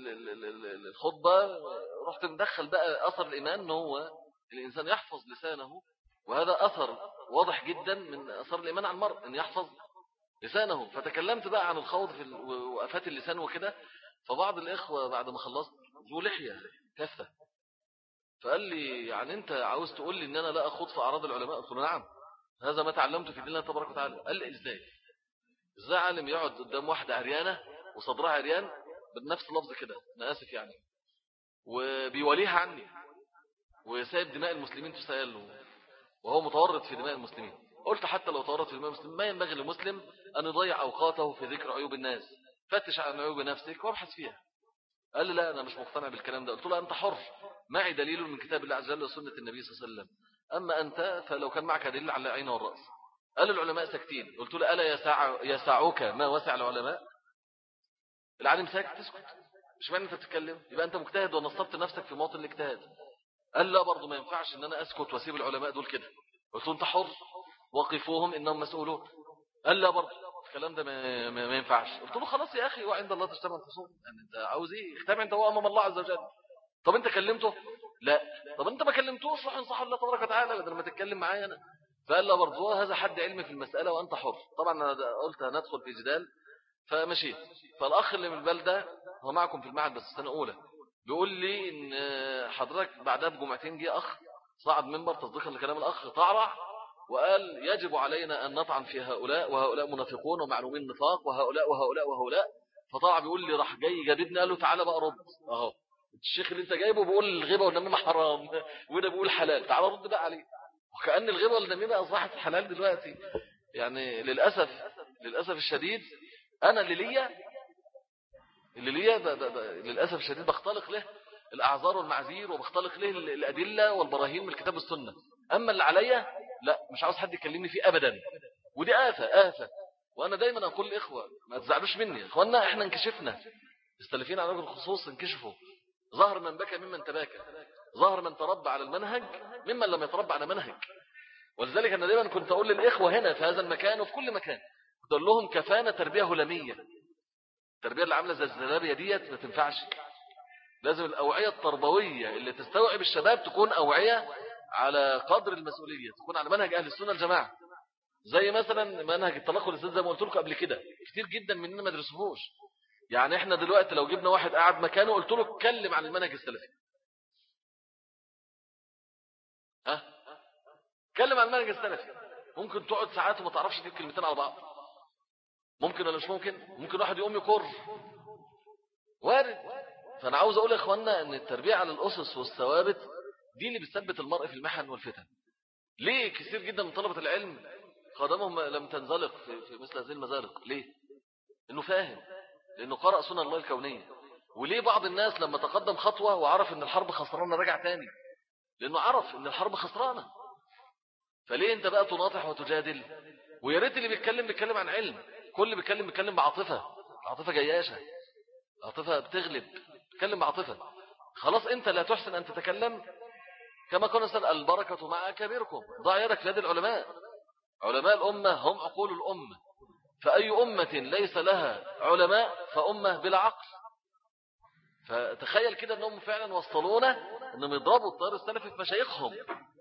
A: الخطبة، رحت مدخل بقى أثر الإيمان أنه هو الإنسان يحفظ لسانه، وهذا أثر واضح جدا من أثر الإيمان على المرء أن يحفظ لسانه. فتكلمت بقى عن الخوض في وقفات اللسان وكده. فبعض الإخوة بعد ما خلصت ذو لحية كثة فقال لي يعني أنت عاوز تقول لي أن أنا لا أخوض في أعراض العلماء؟ قلت له نعم، هذا ما تعلمت في دين الله تبارك وتعالى. قال لي إزاي إزاي عالم يقعد قدام واحدة عريانة وصدرها عريان بنفس اللفظ كده، أنا آسف يعني، وبيوليها عني وسايب دماء المسلمين تسال، وهو متورط في دماء المسلمين. قلت حتى لو تورط في دماء المسلمين ما ينبغي للمسلم أن يضيع أوقاته في ذكر عيوب الناس، فتش عن عيوب نفسك وابحث فيها. قال لي لا أنا مش مقتنع بالكلام ده. قلت له أنت حر، معي دليل من كتاب الله عز وجل وسنة النبي صلى الله عليه وسلم، أما أنت فلو كان معك دليل على العين والرأس. قال العلماء ساكتين. قلت له ألا يسع يسعك ما وسع العلماء؟ العالم ساكت تسكت، مش معنى انت تتكلم يبقى انت مجتهد ونصبت نفسك في موطن الاجتهاد. قال لا برضه ما ينفعش ان انا اسكت واسيب العلماء دول كده. قلت له انت حر، وقفوهم انهم مسؤولون. قال لا برضه الكلام ده ما, ما, ما ينفعش. قلت له خلاص يا اخي وعند الله تجتمع الخصوم، يعني انت عاوز ايه؟ اجتمع انت هو امام الله عز وجل. طب انت كلمته؟ لا. طب انت ما كلمتوش، روح انصح الله تبارك وتعالى بدل ما تتكلم معايا انا. فقال لا برضه هذا حد علمي في المساله وانت حر. طبعا انا قلت هندخل في جدال فمشيت. فالاخ اللي من البلده هو معكم في المعهد بس السنه اولى، بيقول لي ان حضرتك بعدها بجمعتين جه اخ صعد منبر تصديقا لكلام الاخ طعرع وقال يجب علينا ان نطعن في هؤلاء، وهؤلاء منافقون ومعلومين نفاق، وهؤلاء وهؤلاء وهؤلاء. فطلع بيقول لي راح جاي جابدني قال له تعالى بقى رد اهو، الشيخ اللي انت جايبه بيقول الغيبه والنميمه حرام وده بيقول حلال، تعالى رد بقى عليه. وكأن الغيبه والنميمه اصبحت حلال دلوقتي. يعني للاسف للاسف الشديد انا اللي ليا اللي ليا للاسف الشديد بختلق له الاعذار والمعاذير، وبختلق له الادله والبراهين من الكتاب والسنه. اما اللي عليا لا، مش عاوز حد يكلمني فيه ابدا، ودي آفة آفة. وانا دايما اقول للاخوه ما تزعلوش مني، اخوانا احنا انكشفنا، مستلفين على وجه الخصوص انكشفوا. ظهر من بكى ممن تباكى، ظهر من تربى على المنهج ممن لم يتربى على منهج. ولذلك انا دايما كنت اقول للاخوه هنا في هذا المكان وفي كل مكان، كنت اقول لهم كفانا تربيه هلاميه. التربيه اللي عامله زي الزلابيه ديت ما تنفعش. لازم الاوعيه التربويه اللي تستوعب الشباب تكون اوعيه على قدر المسؤوليه، تكون على منهج اهل السنه الجماعه. زي مثلا منهج التلقي الاستاذ زي ما قلت لكم قبل كده، كتير جدا مننا ما درسوهوش. يعني احنا دلوقتي لو جبنا واحد قاعد مكانه قلت له اتكلم عن المنهج السلفي، ها اتكلم عن المنهج السلفي، ممكن تقعد ساعات وما تعرفش تجيب كلمتين على بعض. ممكن ولا مش ممكن؟ ممكن واحد يقوم يقر، وارد. فأنا عاوز أقول يا إخواننا أن التربية على الأسس والثوابت دي اللي بتثبت المرء في المحن والفتن. ليه كثير جدا من طلبة العلم قدمهم لم تنزلق في, في مثل هذه المزالق؟ ليه؟ إنه فاهم، لأنه قرأ سنن الله الكونية. وليه بعض الناس لما تقدم خطوة وعرف أن الحرب خسرانة رجع تاني؟ لأنه عرف أن الحرب خسرانة. فليه أنت بقى تناطح وتجادل؟ ويا ريت اللي بيتكلم بيتكلم عن علم، كل اللي بيتكلم بيتكلم بعاطفة، العاطفة جياشة، العاطفة بتغلب، بيتكلم بعاطفة. خلاص أنت لا تحسن أن تتكلم كما كنا نسأل البركة مع أكابركم، ضع يدك في يد العلماء. علماء الأمة هم عقول الأمة، فأي أمة ليس لها علماء فأمة بلا عقل. فتخيل كده أنهم فعلا وصلونا أنهم يضربوا الطيار السلفي في مشايخهم،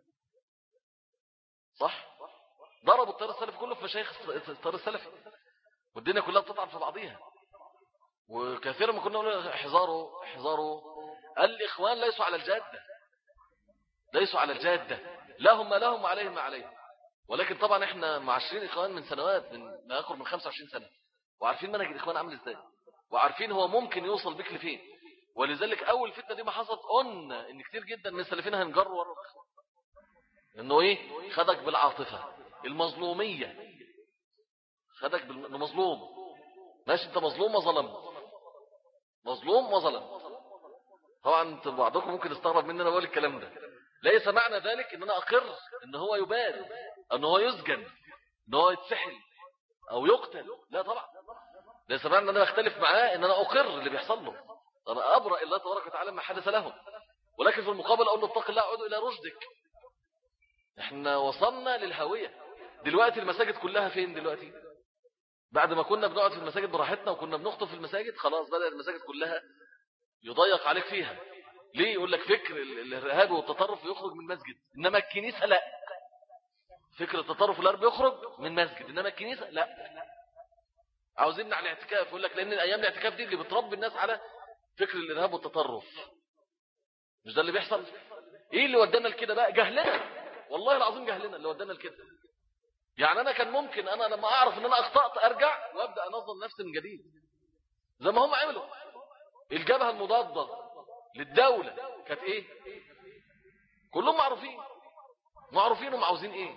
A: صح؟ ضربوا الطيار السلفي كله في مشايخ الطيار السلفي، والدنيا كلها بتطعن في بعضيها. وكثيرا ما كنا نقول احذروا احذروا، الإخوان ليسوا على الجادة، ليسوا على الجادة، لهم ما لهم وعليهم ما عليهم. ولكن طبعا احنا معاشرين إخوان من سنوات، من ما يقرب من خمسة وعشرين سنة، وعارفين منهج الإخوان عامل ازاي، وعارفين هو ممكن يوصل بك لفين. ولذلك أول فتنة دي ما حصلت قلنا إن كتير جدا من السلفين هنجروا ورا الإخوان، إنه إيه؟ خدك بالعاطفة المظلومية، خدك بالمظلوم. ماشي، أنت مظلوم وظلم، مظلوم وظلم. طبعا بعضكم ممكن يستغرب مني أنا بقول الكلام ده. ليس معنى ذلك إن أنا أقر إن هو يباد، إن هو يسجن، إن هو يتسحل أو يقتل، لا طبعا. ليس معنى أن أنا أختلف معاه إن أنا أقر اللي بيحصل له، أنا أبرأ الله تبارك وتعالى ما حدث لهم. ولكن في المقابل أقول له اتق الله، أعود إلى رشدك. احنا وصلنا للهوية. دلوقتي المساجد كلها فين دلوقتي؟ بعد ما كنا بنقعد في المساجد براحتنا وكنا بنخطب في المساجد، خلاص بدأ المساجد كلها يضيق عليك فيها. ليه؟ يقول لك فكر الإرهاب والتطرف يخرج من مسجد، إنما الكنيسة لا. فكر التطرف والإرهاب يخرج من مسجد، إنما الكنيسة لا. عاوزين نمنع الاعتكاف، يقول لك لأن الأيام الاعتكاف دي اللي بتربي الناس على فكر الإرهاب والتطرف. مش ده اللي بيحصل؟ إيه اللي ودانا لكده بقى؟ جهلنا، والله العظيم جهلنا اللي ودانا لكده. يعني أنا كان ممكن أنا لما أعرف أن أنا أخطأت أرجع وأبدأ أنظم نفسي من جديد زي ما هم عملوا. الجبهة المضادة للدولة كانت إيه؟ كلهم معروفين، معروفين هم عاوزين إيه.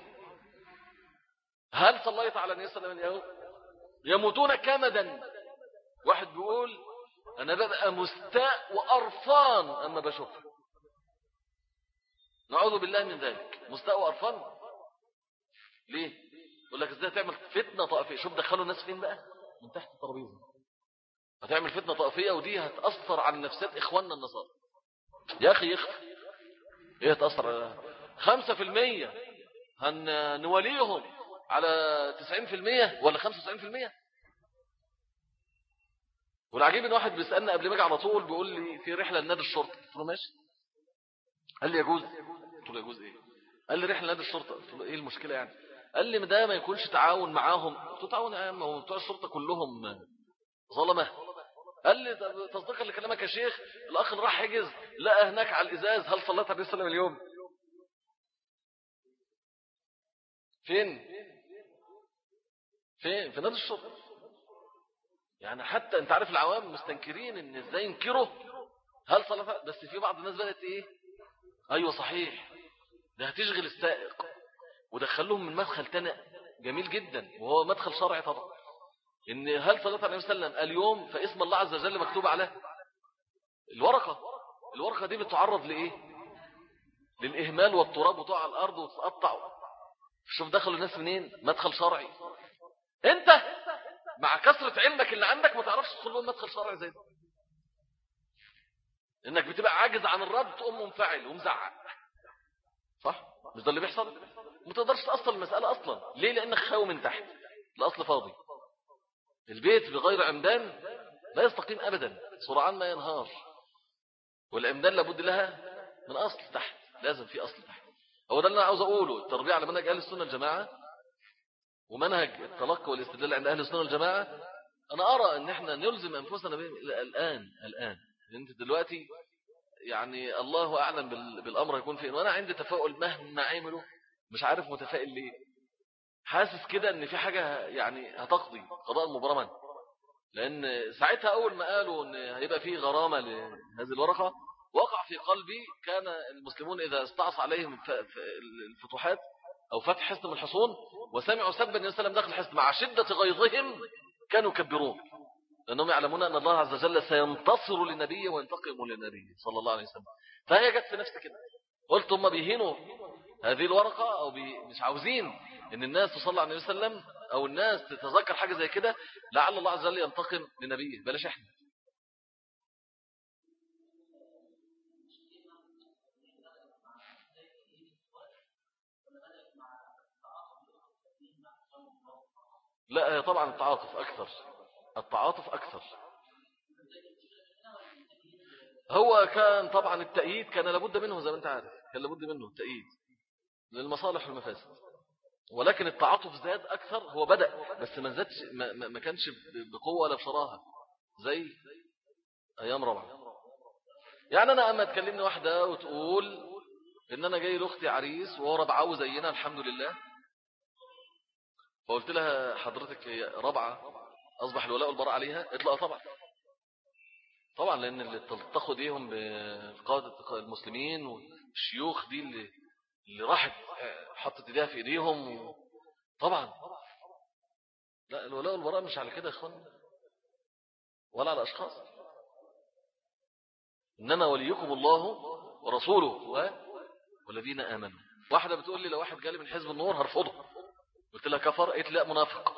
A: هل صليت على النبي صلى الله عليه وسلم؟ يموتون كمدا. واحد بيقول أنا ببقى مستاء وأرفان أما بشوفه. نعوذ بالله من ذلك، مستاء وأرفان. ليه؟ يقول لك ازاي تعمل فتنة طائفية؟ شوف دخلوا الناس فين بقى؟ من تحت الترابيزة. هتعمل فتنة طائفية ودي هتأثر على نفسيات إخواننا النصارى. يا أخي يخفى إيه هتأثر على خمسة في المية؟ هنوليهم على تسعين في المية ولا خمسة وتسعين في المية؟ والعجيب إن واحد بيسألنا قبل ما اجي على طول بيقول لي في رحلة لنادي الشرطة. قلت له ماشي. قال لي يجوز. قلت له يجوز إيه؟ قال لي رحلة نادي الشرطة. قلت له إيه المشكلة يعني؟ قال لي ده ما يكونش تعاون معاهم. قلت له تعاون يا عم، هو بتوع الشرطة كلهم ظلمة؟ قال لي تصديقا لكلامك يا شيخ، الأخ راح حجز لقى هناك على الإزاز هل صليت عليه السلام اليوم؟ فين؟ فين؟ في نادي الشرطة. يعني حتى انت عارف العوام مستنكرين ان ازاي ينكروا هل صليت، بس في بعض الناس بدأت ايه؟ ايوه صحيح، ده هتشغل السائق ودخلهم من مدخل تاني جميل جدا وهو مدخل شرعي طبعا، ان هل صليت عليه وسلم اليوم فاسم الله عز وجل مكتوب على الورقة. الورقة دي بتعرض لإيه؟ للإهمال والتراب وتقع على الأرض وتتقطع. شوف دخلوا الناس منين؟ مدخل شرعي. انت مع كثرة علمك اللي عندك ما تعرفش تدخل لهم مدخل شرعي زي ده، انك بتبقى عاجز عن الرد تقوم منفعل ومزعق، صح؟ مش ده اللي بيحصل؟ ما تقدرش تأصل المسألة أصلا. ليه؟ لأنك خاوي من تحت، الأصل فاضي. البيت بغير عمدان لا يستقيم أبدا، سرعان ما ينهار. والعمدان لابد لها من أصل تحت، لازم في أصل تحت. هو ده اللي أنا عاوز أقوله. التربية على منهج أهل السنة الجماعة ومنهج التلقي والاستدلال عند أهل السنة الجماعة، أنا أرى أن احنا نلزم أنفسنا الآن الآن أنت دلوقتي يعني الله أعلم بالأمر يكون فين، وأنا عندي تفاؤل مهما عملوا، مش عارف متفائل ليه، حاسس كده أن في حاجة يعني هتقضي قضاء مبرما. لأن ساعتها أول ما قالوا أن هيبقى فيه غرامة لهذه الورقة وقع في قلبي كان المسلمون إذا استعصى عليهم الفتوحات أو فتح حصن من الحصون وسمعوا سبا النبي صلى الله عليه وسلم داخل الحصن مع شدة غيظهم كانوا يكبرون لأنهم يعلمون أن الله عز وجل سينتصر للنبي وينتقم للنبي صلى الله عليه وسلم. فهي جت في نفس كده، قلت هم بيهينوا هذه الورقة أو بي مش عاوزين إن الناس تصلي على النبي صلى الله عليه وسلم أو الناس تتذكر حاجة زي كده، لعل الله عز وجل ينتقم لنبيه، بلاش إحنا. لا طبعا التعاطف أكثر، التعاطف أكثر. هو كان طبعا التأييد كان لابد منه زي ما انت عارف، كان لابد منه التأييد للمصالح والمفاسد، ولكن التعاطف زاد أكثر. هو بدأ بس ما زادش، ما, ما كانش بقوة ولا بصراحة زي أيام رابعة. يعني أنا أما تكلمني واحدة وتقول إن أنا جاي لأختي عريس وهو رابعة زينا الحمد لله، فقلت لها حضرتك رابعة أصبح الولاء والبراء عليها؟ قلت لها طبعا طبعا، لأن اللي تلتقوا ديهم بقادة المسلمين والشيوخ دي اللي, اللي راحت حطت ايديها في ايديهم و... طبعا لا، الولاء والبراء مش على كده يا اخوان ولا على أشخاص، إنما وليكم الله ورسوله و... والذين آمنوا. واحدة بتقول لي لو واحد جالي من حزب النور هرفضه، قلت لها كفر، قلت لا منافق.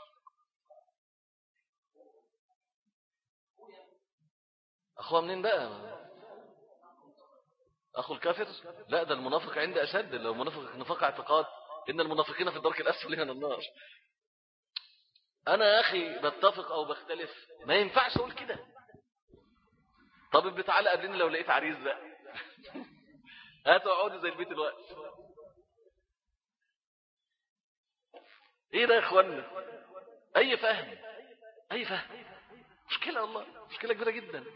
A: أخوة منين بقى؟ أخو الكافر؟ لا ده المنافق عندي أشد، لو منافق نفاق اعتقاد إن المنافقين في الدرك الأسفل من النار. أنا يا أخي بتفق أو بختلف ما ينفعش أقول كده. طب بتعالى قبلني لو لقيت عريس بقى هاتوا اقعدوا زي البيت الوقت. ايه ده يا اخوانا؟ اي فهم، اي فهم، مشكلة والله، مشكلة كبيرة جدا.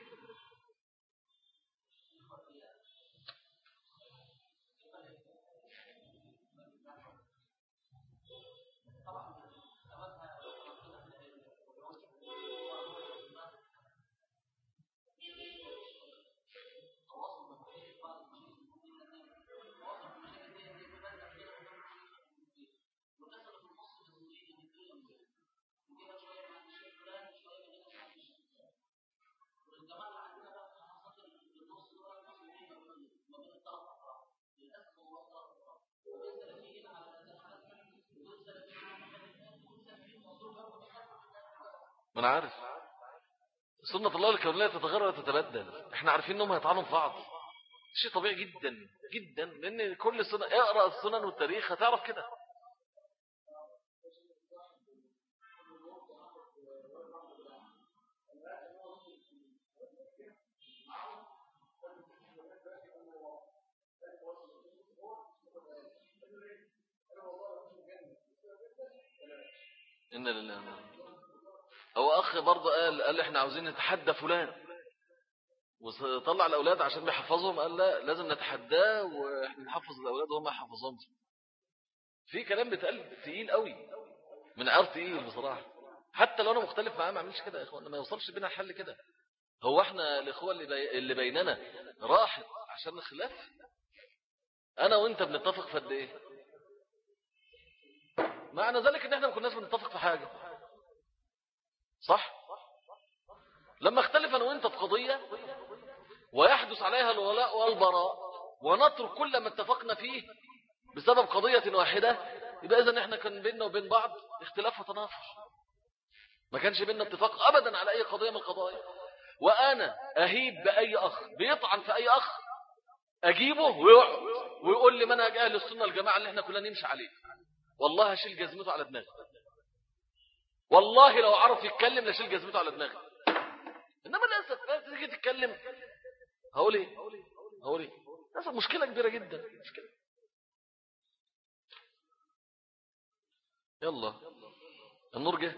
A: ما انا عارف سنة الله الكونية تتغير وتتبدل، احنا عارفين انهم هيطعنوا في بعض، شيء طبيعي جدا جدا، لان كل سنة اقرأ السنن والتاريخ هتعرف كده. إن لله. هو أخ برضه قال قال إحنا عاوزين نتحدى فلان وطلع الأولاد عشان بيحفظهم، قال لا لازم نتحداه وإحنا نحفظ الأولاد وهم يحفظهم. في كلام بيتقال تقيل قوي من عار تقيل بصراحة. حتى لو أنا مختلف معاه ما أعملش كده يا إخوان، ما يوصلش بينا الحل كده. هو إحنا الإخوة اللي, بي... اللي بيننا راحت عشان الخلاف؟ أنا وإنت بنتفق في قد إيه؟ معنى ذلك إن إحنا ما كناش بنتفق في حاجة، صح؟ لما اختلف أنا وإنت في قضية ويحدث عليها الولاء والبراء ونترك كل ما اتفقنا فيه بسبب قضية واحدة، يبقى إذن إحنا كان بيننا وبين بعض اختلاف وتنافر، ما كانش بيننا اتفاق أبدا على أي قضية من القضايا. وأنا أهيب بأي أخ بيطعن في أي أخ أجيبه ويقعد ويقول لي منهج أهل السنة الجماعة اللي إحنا كلنا نمشي عليه، والله هشيل جزمته على دماغي، والله لو عرف يتكلم لشيل جزمته على دماغي. إنما للأسف تيجي تتكلم هقول إيه هقول إيه للأسف مشكلة كبيرة جدا، مشكلة. يلا النور جه.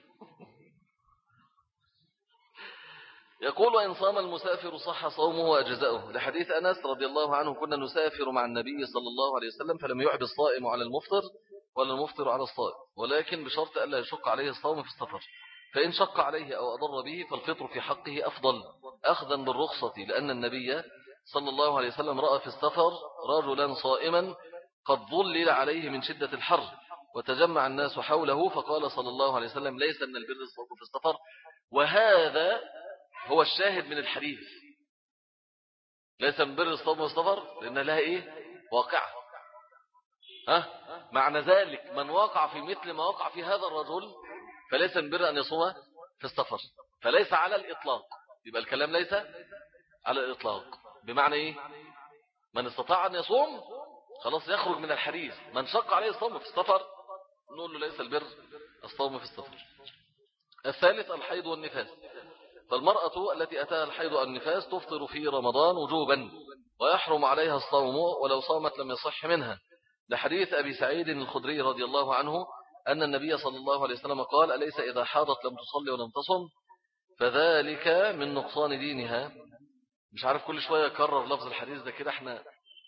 A: يقول وإن صام المسافر صح صومه وأجزأه، لحديث أنس رضي الله عنه كنا نسافر مع النبي صلى الله عليه وسلم فلم يعب الصائم على المفطر ولا المفطر على الصائم، ولكن بشرط ألا يشق عليه الصوم في السفر، فإن شق عليه أو أضر به فالفطر في حقه أفضل أخذا بالرخصة، لأن النبي صلى الله عليه وسلم رأى في السفر رجلا صائما قد ظلل عليه من شدة الحر، وتجمع الناس حوله، فقال صلى الله عليه وسلم: ليس من البر الصوم في السفر. وهذا هو الشاهد من الحديث، ليس من بر الصوم في السفر، لأن لها إيه؟ واقعة. ها؟ معنى ذلك من وقع في مثل ما وقع في هذا الرجل فليس من بر أن يصوم في السفر، فليس على الإطلاق. يبقى الكلام ليس على الإطلاق، بمعنى إيه؟ من استطاع أن يصوم خلاص يخرج من الحديث. من شق عليه الصوم في السفر نقول له ليس البر الصوم في السفر. الثالث الحيض والنفاس. فالمرأة التي أتاها الحيض والنفاس تفطر في رمضان وجوبا، ويحرم عليها الصوم ولو صامت لم يصح منها، لحديث أبي سعيد الخدري رضي الله عنه أن النبي صلى الله عليه وسلم قال: أليس إذا حاضت لم تصلي ولم تصم فذلك من نقصان دينها. مش عارف كل شوية يكرر لفظ الحديث ده كده، احنا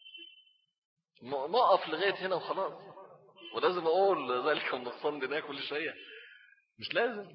A: نقف لغاية هنا وخلاص، ولازم أقول ذلك من نقصان دينها كل شوية؟ مش لازم.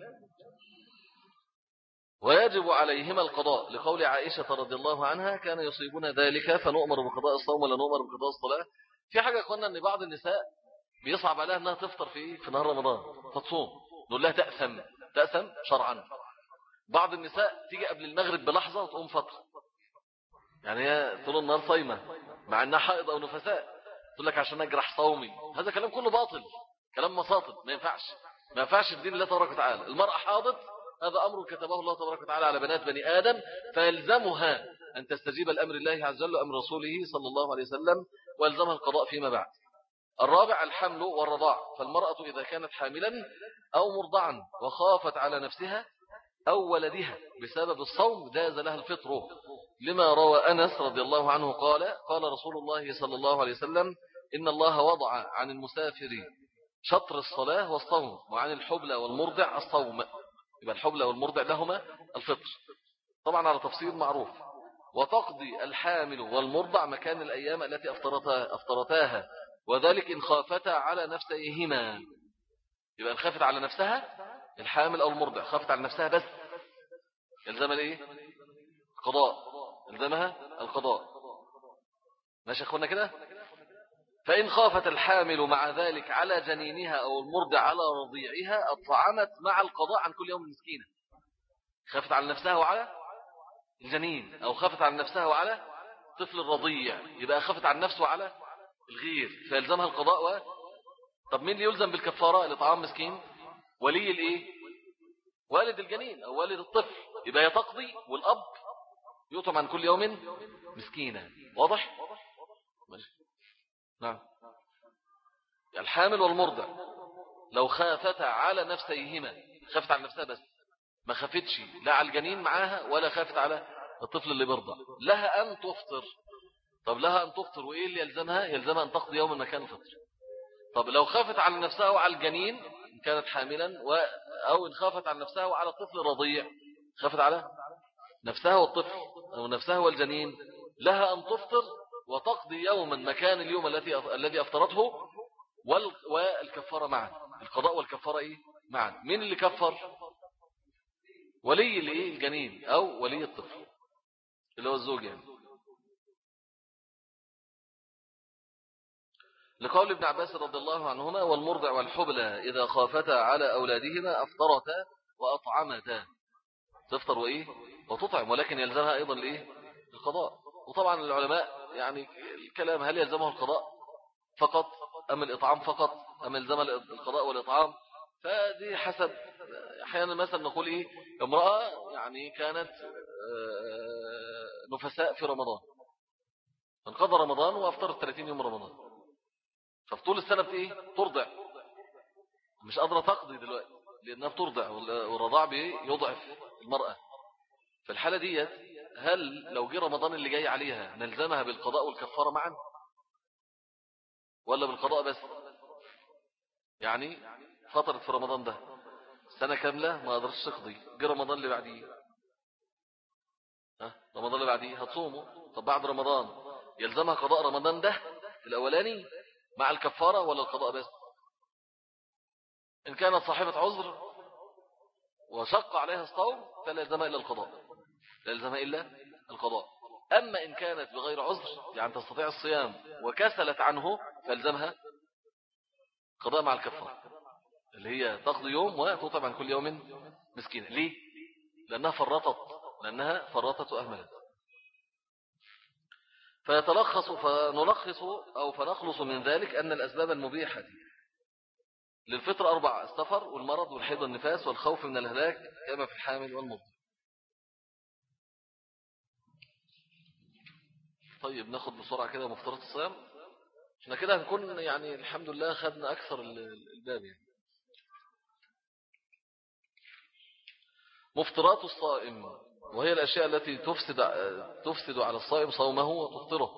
A: ويجب عليهما القضاء، لقول عائشة رضي الله عنها: كان يصيبون ذلك فنؤمر بقضاء الصوم ولا نؤمر بقضاء الصلاة. في حاجة قلنا أن بعض النساء بيصعب عليها أنها تفطر في في نهار رمضان فتصوم، نقول لها تأثم تأثم شرعا. بعض النساء تيجي قبل المغرب بلحظة وتقوم فطر، يعني هي طول النهار صايمة مع أنها حائض أو نفساء، تقول لك عشان أجرح صومي. هذا كلام كله باطل، كلام مساطب، ما ينفعش ما ينفعش في دين الله تبارك وتعالى. المرأة حاضت، هذا أمر كتبه الله تبارك وتعالى على بنات بني آدم، فيلزمها أن تستجيب الأمر الله عز وجل وأمر رسوله صلى الله عليه وسلم، ويلزمها القضاء فيما بعد. الرابع الحمل والرضاع. فالمرأة إذا كانت حاملا أو مرضعا وخافت على نفسها أو ولدها بسبب الصوم جاز لها الفطر، لما روى أنس رضي الله عنه قال: قال رسول الله صلى الله عليه وسلم: إن الله وضع عن المسافر شطر الصلاة والصوم، وعن الحبلى والمرضع الصوم. يبقى الحبلى والمرضع لهما الفطر، طبعا على تفصيل معروف. وتقضي الحامل والمرضع مكان الأيام التي أفطرتها أفطرتاها، وذلك إن خافتا على نفسيهما. يبقى إن خافت على نفسها الحامل أو المرضع، خافت على نفسها بس، يلزمها الايه؟ قضاء، يلزمها القضاء. ماشي اخوانا كده؟ فإن خافت الحامل مع ذلك على جنينها أو المرضع على رضيعها أطعمت مع القضاء عن كل يوم مسكينة. خافت على نفسها وعلى الجنين، أو خافت على نفسها وعلى طفل الرضيع، يبقى خافت على نفسه وعلى الغير، فيلزمها القضاء. و... طب مين اللي يلزم بالكفارة لطعام مسكين؟ ولي الايه؟ والد الجنين أو والد الطفل، يبقى يتقضي والأب يطعم عن كل يوم مسكينة. واضح؟ ماشي. نعم. الحامل والمرضع لو خافتا على نفسيهما، خافت على نفسها بس، ما خافتش لا على الجنين معاها ولا خافت على الطفل اللي برضع، لها أن تفطر. طب لها أن تفطر، وإيه اللي يلزمها؟ يلزمها أن تقضي يوم مكان الفطر. طب لو خافت على نفسها وعلى الجنين إن كانت حاملا، و... أو إن خافت على نفسها وعلى الطفل الرضيع، خافت على نفسها والطفل أو نفسها والجنين، لها أن تفطر وتقضي يوما مكان اليوم الذي الذي أفطرته، وال... والكفارة معا. القضاء والكفارة إيه؟ معا. مين اللي كفر؟ ولي الايه؟ الجنين أو ولي الطفل اللي هو الزوج يعني. لقول ابن عباس رضي الله عنهما: والمرضع والحبلى إذا خافتا على أولادهما أفطرتا وأطعمتا. تفطر وإيه؟ وتطعم، ولكن يلزمها أيضا الإيه؟ القضاء. وطبعا العلماء يعني الكلام هل يلزمه القضاء فقط أم الإطعام فقط أم يلزم القضاء والإطعام؟ فدي حسب. أحيانا مثلا نقول إيه؟ امرأة يعني كانت نفساء في رمضان، انقضى رمضان وأفطرت ثلاثين يوم رمضان، ففي طول السنة بإيه؟ ترضع، مش قادرة تقضي دلوقتي لأنها بترضع، والرضاع بيضعف المرأة. في الحالة دي هل لو جه رمضان اللي جاي عليها نلزمها بالقضاء والكفارة معا ولا بالقضاء بس؟ يعني فترة في رمضان ده سنة كاملة ما قدرتش تقضي، جه رمضان اللي بعديه، ها رمضان اللي بعديه هتصومه. طب بعد رمضان يلزمها قضاء رمضان ده الأولاني مع الكفارة ولا القضاء بس؟ إن كانت صاحبة عذر وشق عليها الصوم فلا يلزمها إلا القضاء، لا يلزمها إلا القضاء. أما إن كانت بغير عذر يعني تستطيع الصيام وكسلت عنه فيلزمها قضاء مع الكفارة، اللي هي تقضي يوم وتطعم عن كل يوم مسكين. ليه؟ لأنها فرطت لأنها فرطت وأهملت. فيتلخص فنلخص أو فنخلص من ذلك أن الأسباب المبيحة للفطر أربعة: السفر والمرض والحيض والنفاس والخوف من الهلاك كما في الحامل والمرض. طيب ناخد بسرعة كده مفطرات الصيام. احنا كده هنكون يعني الحمد لله خدنا أكثر الباب يعني. مفطرات الصائم وهي الأشياء التي تفسد تفسد على الصائم صومه وتفطره.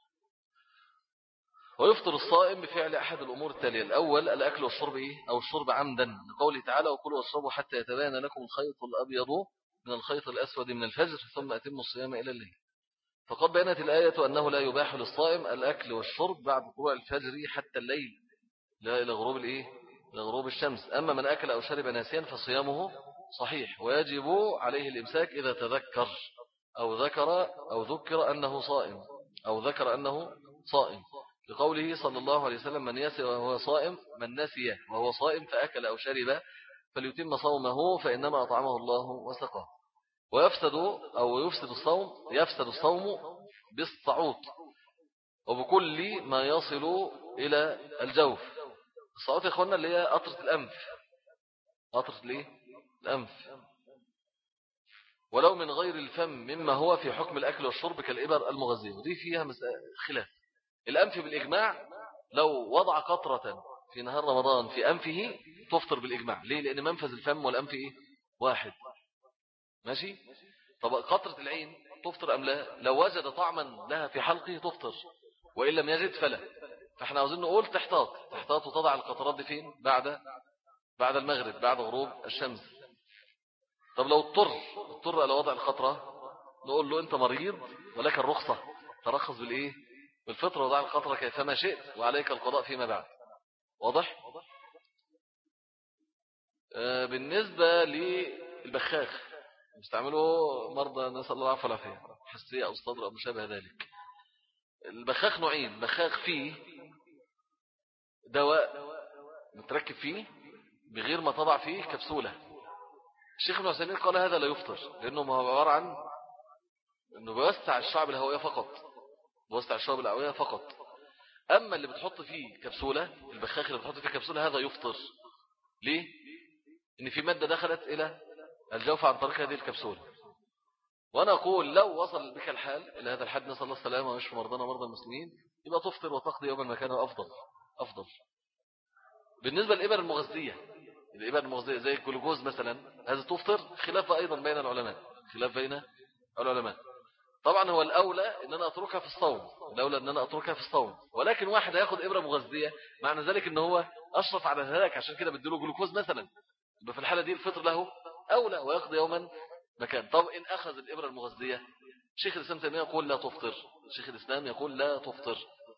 A: ويفطر الصائم بفعل أحد الأمور التالية: الأول الأكل والشرب إيه؟ أو الشرب عمدا، لقوله تعالى: وكلوا واشربوا حتى يتبين لكم الخيط الأبيض من الخيط الأسود من الفجر ثم أتموا الصيام إلى الليل. فقد بينت الآية أنه لا يباح للصائم الأكل والشرب بعد طلوع الفجر حتى الليل، لا إلى غروب الإيه؟ إلى غروب الشمس. أما من أكل أو شرب ناسيا فصيامه صحيح، ويجب عليه الإمساك إذا تذكر أو ذكر أو ذكر أنه صائم أو ذكر أنه صائم، لقوله صلى الله عليه وسلم: من يسي وهو صائم من نسي وهو صائم فأكل أو شرب فليتم صومه فإنما أطعمه الله وسقاه. ويفسد أو يفسد الصوم يفسد الصوم بالصعوط وبكل ما يصل إلى الجوف. الصعوط يا إخوانا اللي هي قطرة الأنف، قطرة ليه؟ الأنف، ولو من غير الفم مما هو في حكم الأكل والشرب كالإبر المغذية، ودي فيها خلاف. الأنف بالإجماع لو وضع قطرة في نهار رمضان في أنفه تفطر بالإجماع. ليه؟ لأن منفذ الفم والأنف إيه؟ واحد. ماشي؟ طب قطرة العين تفطر أم لا؟ لو وجد طعما لها في حلقه تفطر، وإن لم يجد فلا. فاحنا عاوزين نقول تحتاط تحتاط وتضع القطرات دي فين؟ بعد بعد المغرب بعد غروب الشمس. طب لو اضطر اضطر على وضع القطرة نقول له أنت مريض ولك الرخصة، ترخص بالإيه؟ بالفطر، وضع القطرة كيفما شئت وعليك القضاء فيما بعد. واضح؟ آه بالنسبة للبخاخ يستعمله مرضى نسأل الله العافية والعافية، حساسية أو صدر أو مشابه ذلك. البخاخ نوعين: بخاخ فيه دواء متركب فيه بغير ما تضع فيه كبسولة. الشيخ ابن عثيمين قال هذا لا يفطر، لأنه ما هو عبارة عن أنه بيوسع الشعب الهوية فقط، بيوسع الشعب الهوية فقط. أما اللي بتحط فيه كبسولة، البخاخ اللي بتحط فيه كبسولة هذا يفطر. ليه؟ إن في مادة دخلت إلى الجوف عن طريق هذه الكبسولة. وأنا أقول لو وصل بك الحال إلى هذا الحد نسأل الله السلامة ويشفي مرضانا ومرضى المسلمين، يبقى تفطر وتقضي يوم المكان أفضل أفضل. بالنسبة للإبر المغذية، الإبر المغذية زي الجلوكوز مثلا، هذا تفطر، خلاف أيضا بين العلماء، خلاف بين العلماء. طبعا هو الأولى أن أنا أتركها في الصوم، الأولى أن أنا أتركها في الصوم، ولكن واحد هياخد إبرة مغذية معنى ذلك أنه هو أشرف على الهلاك، عشان كده بديله جلوكوز مثلا، يبقى في الحالة دي الفطر له أولى ويقضي يوما مكان. طب إن أخذ الإبرة المغذية، شيخ الإسلام تيمية يقول لا تفطر، شيخ الإسلام يقول لا تفطر.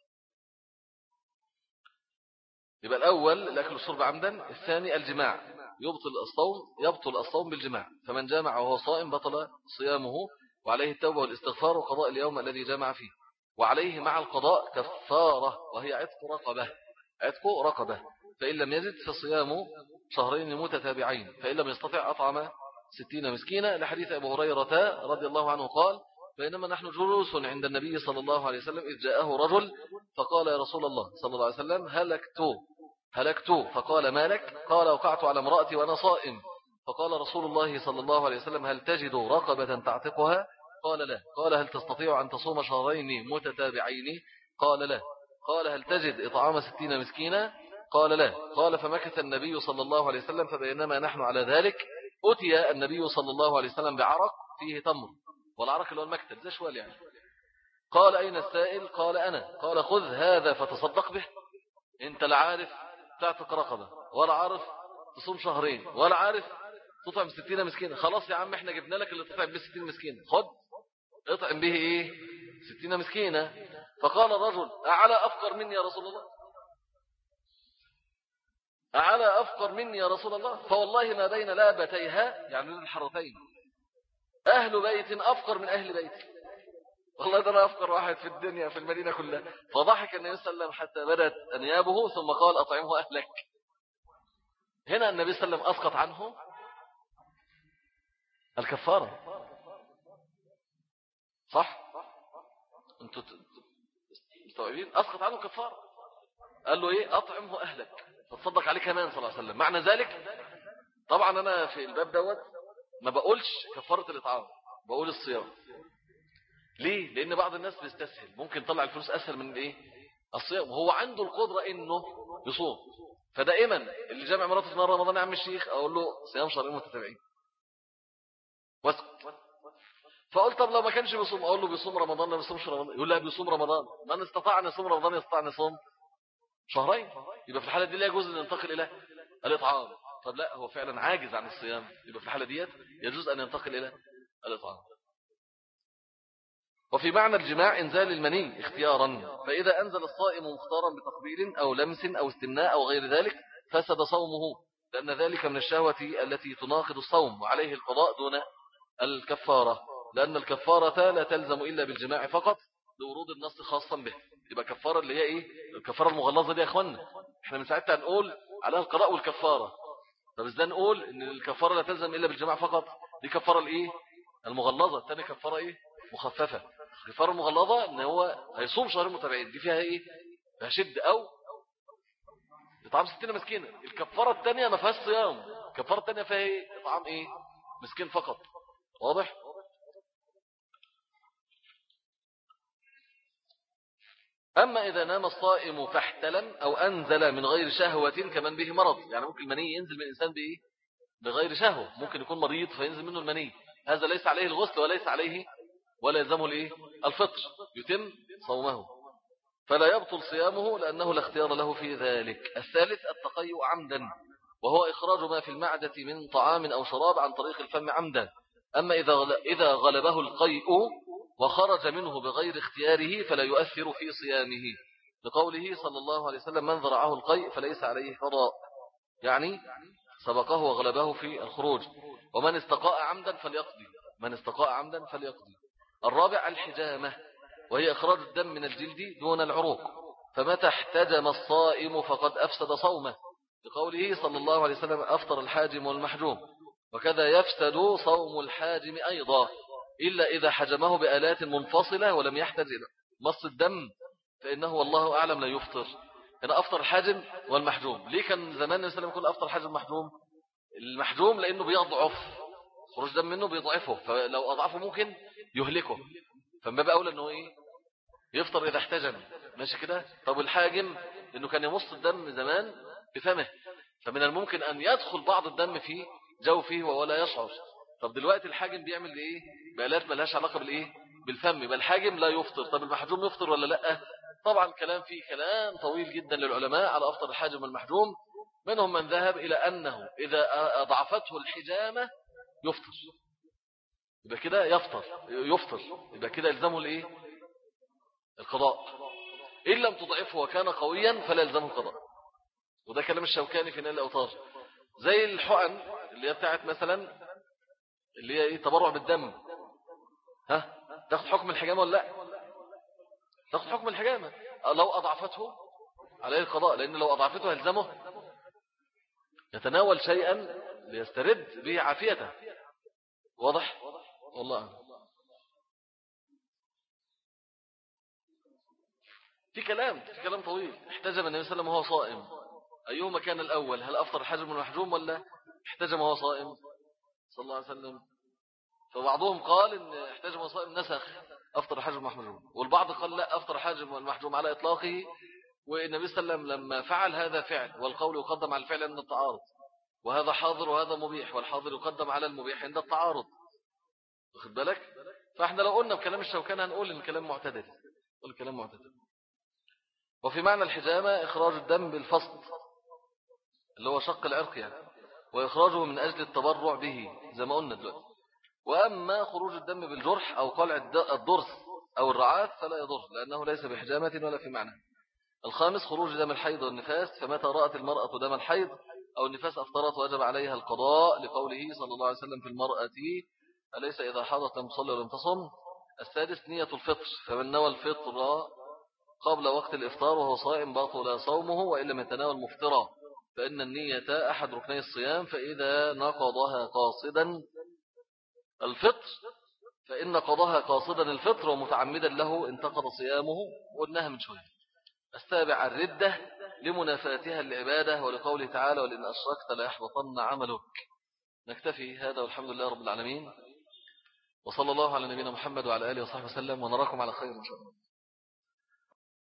A: يبقى الأول الأكل والشرب عمدا، الثاني الجماع يبطل الصوم يبطل الصوم بالجماع، فمن جامع وهو صائم بطل صيامه، وعليه التوبة والاستغفار وقضاء اليوم الذي جامع فيه، وعليه مع القضاء كفارة وهي عتق رقبة عتق رقبة فإن لم يزد فصيام شهرين متتابعين، فإن لم يستطع أطعم ستين مسكينة، لحديث أبو هريرة رضي الله عنه قال: بينما نحن جلوس عند النبي صلى الله عليه وسلم إذ جاءه رجل فقال: يا رسول الله صلى الله عليه وسلم هلكت هلكت فقال: ما لك؟ قال: وقعت على امرأتي وأنا صائم. فقال رسول الله صلى الله عليه وسلم: هل تجد رقبة تعتقها؟ قال: لا. قال: هل تستطيع أن تصوم شهرين متتابعين؟ قال: لا. قال: هل تجد إطعام ستين مسكينة؟ قال: لا. قال: فمكث النبي صلى الله عليه وسلم، فبينما نحن على ذلك أتي النبي صلى الله عليه وسلم بعرق فيه تمر، والعرق اللي هو المكتل زي شوال يعني. قال: أين السائل؟ قال: أنا. قال: خذ هذا فتصدق به، انت لا عارف تعتق رقبة ولا عارف تصوم شهرين ولا عارف تطعم ستين مسكينة، خلاص يا عم احنا جبنا لك اللي تطعم به ستين مسكينة، خد اطعم به ايه ستين مسكينة. فقال الرجل: أعلى أفقر مني يا رسول الله؟ أعلى أفقر مني يا رسول الله؟ فوالله ما بين لابتيها يعني من الحرتين أهل بيت أفقر من أهل بيتي. والله ده أنا أفقر واحد في الدنيا في المدينة كلها. فضحك النبي صلى الله عليه وسلم حتى بدت أنيابه ثم قال أطعمه أهلك. هنا النبي صلى الله عليه وسلم أسقط عنه الكفارة. صح؟ انتوا مستوعبين؟ أسقط عنه الكفارة. قال له إيه؟ أطعمه أهلك، فتصدق عليه كمان صلى الله عليه وسلم. معنى ذلك طبعا أنا في الباب دوت ما بقولش كفارة الإطعام، بقول الصيام. ليه؟ لأن بعض الناس بيستسهل، ممكن يطلع الفلوس أسهل من إيه؟ الصيام، وهو عنده القدرة إنه يصوم. فدائما اللي جامع مراته في نهار رمضان يا عم الشيخ أقول له صيام شهرين متتابعين واسكت. فقلت طب لو ما كانش بيصوم أقول له بيصوم رمضان ما بيصومش رمضان؟ يقول لا بيصوم رمضان. من استطاع أن يصوم رمضان يستطيع أن يصوم شهرين. يبقى في الحالة دي لا يجوز أن ينتقل إلى الإطعام. طب لا هو فعلا عاجز عن الصيام، يبقى في الحالة ديت يجوز أن ينتقل إلى الإطعام. وفي معنى الجماع إنزال المني اختيارا، فإذا أنزل الصائم مختارا بتقبيل أو لمس أو استمناء أو غير ذلك فسد صومه، لأن ذلك من الشهوة التي تناقض الصوم، وعليه القضاء دون الكفارة، لأن الكفارة لا تلزم إلا بالجماع فقط لورود النص خاصا به. يبقى كفارة اللي هي إيه؟ الكفارة المغلظة دي يا أخوانا إحنا من ساعتها هنقول عليها القضاء والكفارة. طب إزاي نقول إن الكفارة لا تلزم إلا بالجماع فقط؟ دي كفارة الإيه؟ المغلظة. الثانية كفارة إيه؟ مخففة. الكفارة المغلظة إن هو هيصوم شهرين متابعين، دي فيها إيه؟ فيها شد أو إطعام ستين مسكينة. الكفارة الثانية ما فيهاش صيام، الكفارة الثانية فيها إيه؟ إطعام إيه؟ مسكين فقط. واضح؟ أما إذا نام الصائم فاحتلم أو أنزل من غير شهوة كمن به مرض، يعني ممكن المني ينزل من الإنسان بإيه؟ بغير شهوة، ممكن يكون مريض فينزل منه المني، هذا ليس عليه الغسل وليس عليه ولا يلزمه الإيه؟ الفطر، يتم صومه فلا يبطل صيامه لأنه لا اختيار له في ذلك. الثالث التقيؤ عمدا، وهو إخراج ما في المعدة من طعام أو شراب عن طريق الفم عمدا. أما إذا غلبه القيء وخرج منه بغير اختياره فلا يؤثر في صيامه، لقوله صلى الله عليه وسلم من ذرعه القيء فليس عليه قضاء، يعني سبقه وغلبه في الخروج. ومن استقاء عمدا فليقضي، من استقاء عمدا فليقضي. الرابع الحجامة، وهي إخراج الدم من الجلد دون العروق، فمتى احتجم الصائم فقد أفسد صومه، لقوله صلى الله عليه وسلم أفطر الحاجم والمحجوم. وكذا يفسد صوم الحاجم أيضا إلا إذا حجمه بآلات منفصلة ولم يحتج إلى مص الدم، فإنه والله أعلم لا يفطر. هنا أفطر الحاجم والمحجوم. ليه كان زمان النبي صلى الله عليه وسلم يقول أفطر الحاجم والمحجوم؟ المحجوم لأنه بيضعف، خروج دم منه بيضعفه، فلو أضعفه ممكن يهلكه، فما بقى أولى أنه إيه؟ يفطر إذا احتجم. ماشي كده؟ طب الحاجم لأنه كان يمص الدم زمان بفمه، فمن الممكن أن يدخل بعض الدم في جوفه ولا يشعر. طب دلوقتي الحاجم بيعمل إيه؟ بآلات ملهاش علاقة بالإيه؟ بالفم، يبقى الحاجم لا يفطر. طب المحجوم يفطر ولا لا؟ طبعا كلام فيه كلام طويل جدا للعلماء على أفطر الحاجم والمحجوم. منهم من ذهب إلى أنه إذا أضعفته الحجامة يفطر، يبقى كده يفطر يفطر يبقى كده يلزمه الإيه؟ القضاء. إن لم تضعفه وكان قويا فلا يلزمه القضاء، وده كلام الشوكاني في نيل الأوطار. زي الحقن اللي هي بتاعت مثلا اللي هي ايه؟ تبرع بالدم، ها تاخد حكم الحجامة ولا لا؟ تاخد حكم الحجامة. لو أضعفته عليه القضاء، لأن لو أضعفته يلزمه يتناول شيئا ليسترد به عافيته. واضح؟ والله في كلام في كلام طويل. احتجم النبي صلى الله عليه وسلم وهو صائم، أيهما كان الأول؟ هل أفطر الحاجم والمحجوم ولا احتجم وهو صائم صلى الله عليه وسلم؟ فبعضهم قال إن احتجم وهو صائم نسخ أفطر الحاجم والمحجوم، والبعض قال لا أفطر الحاجم والمحجوم على إطلاقه، والنبي صلى الله عليه وسلم لما فعل هذا فعل، والقول يقدم على الفعل عند التعارض، وهذا حاضر وهذا مبيح، والحاضر يقدم على المبيح عند التعارض. واخد بالك؟ فاحنا لو قلنا بكلام الشوكان هنقول إن الكلام معتدل، قول الكلام معتدل. وفي معنى الحجامة إخراج الدم بالفصل اللي هو شق العرق يعني، وإخراجه من أجل التبرع به زي ما قلنا دلوقتي. وأما خروج الدم بالجرح أو قلع الضرس أو الرعاف فلا يضر، لأنه ليس بحجامة ولا في معنى. الخامس خروج دم الحيض والنفاس، فمتى رأت المرأة دم الحيض أو النفاس أفطرت وجب عليها القضاء، لقوله صلى الله عليه وسلم في المرأة أليس إذا حاضت لم تصلي ولم تصم. السادس نية الفطر، فمن نوى الفطر قبل وقت الإفطار وهو صائم باطل صومه وإن لم يتناول مفطرا، فإن النية أحد ركني الصيام، فإذا نقضها قاصدا الفطر فإن قضاها قاصدا الفطر ومتعمدا له انتقض صيامه، وقلناها من شوية. السابع الردة لمنافاتها العبادة، ولقوله تعالى ولئن أشركت ليحبطن عملك. نكتفي هذا والحمد لله رب العالمين، وصلى الله على نبينا محمد وعلى آله وصحبه وسلم، ونراكم على خير إن شاء الله.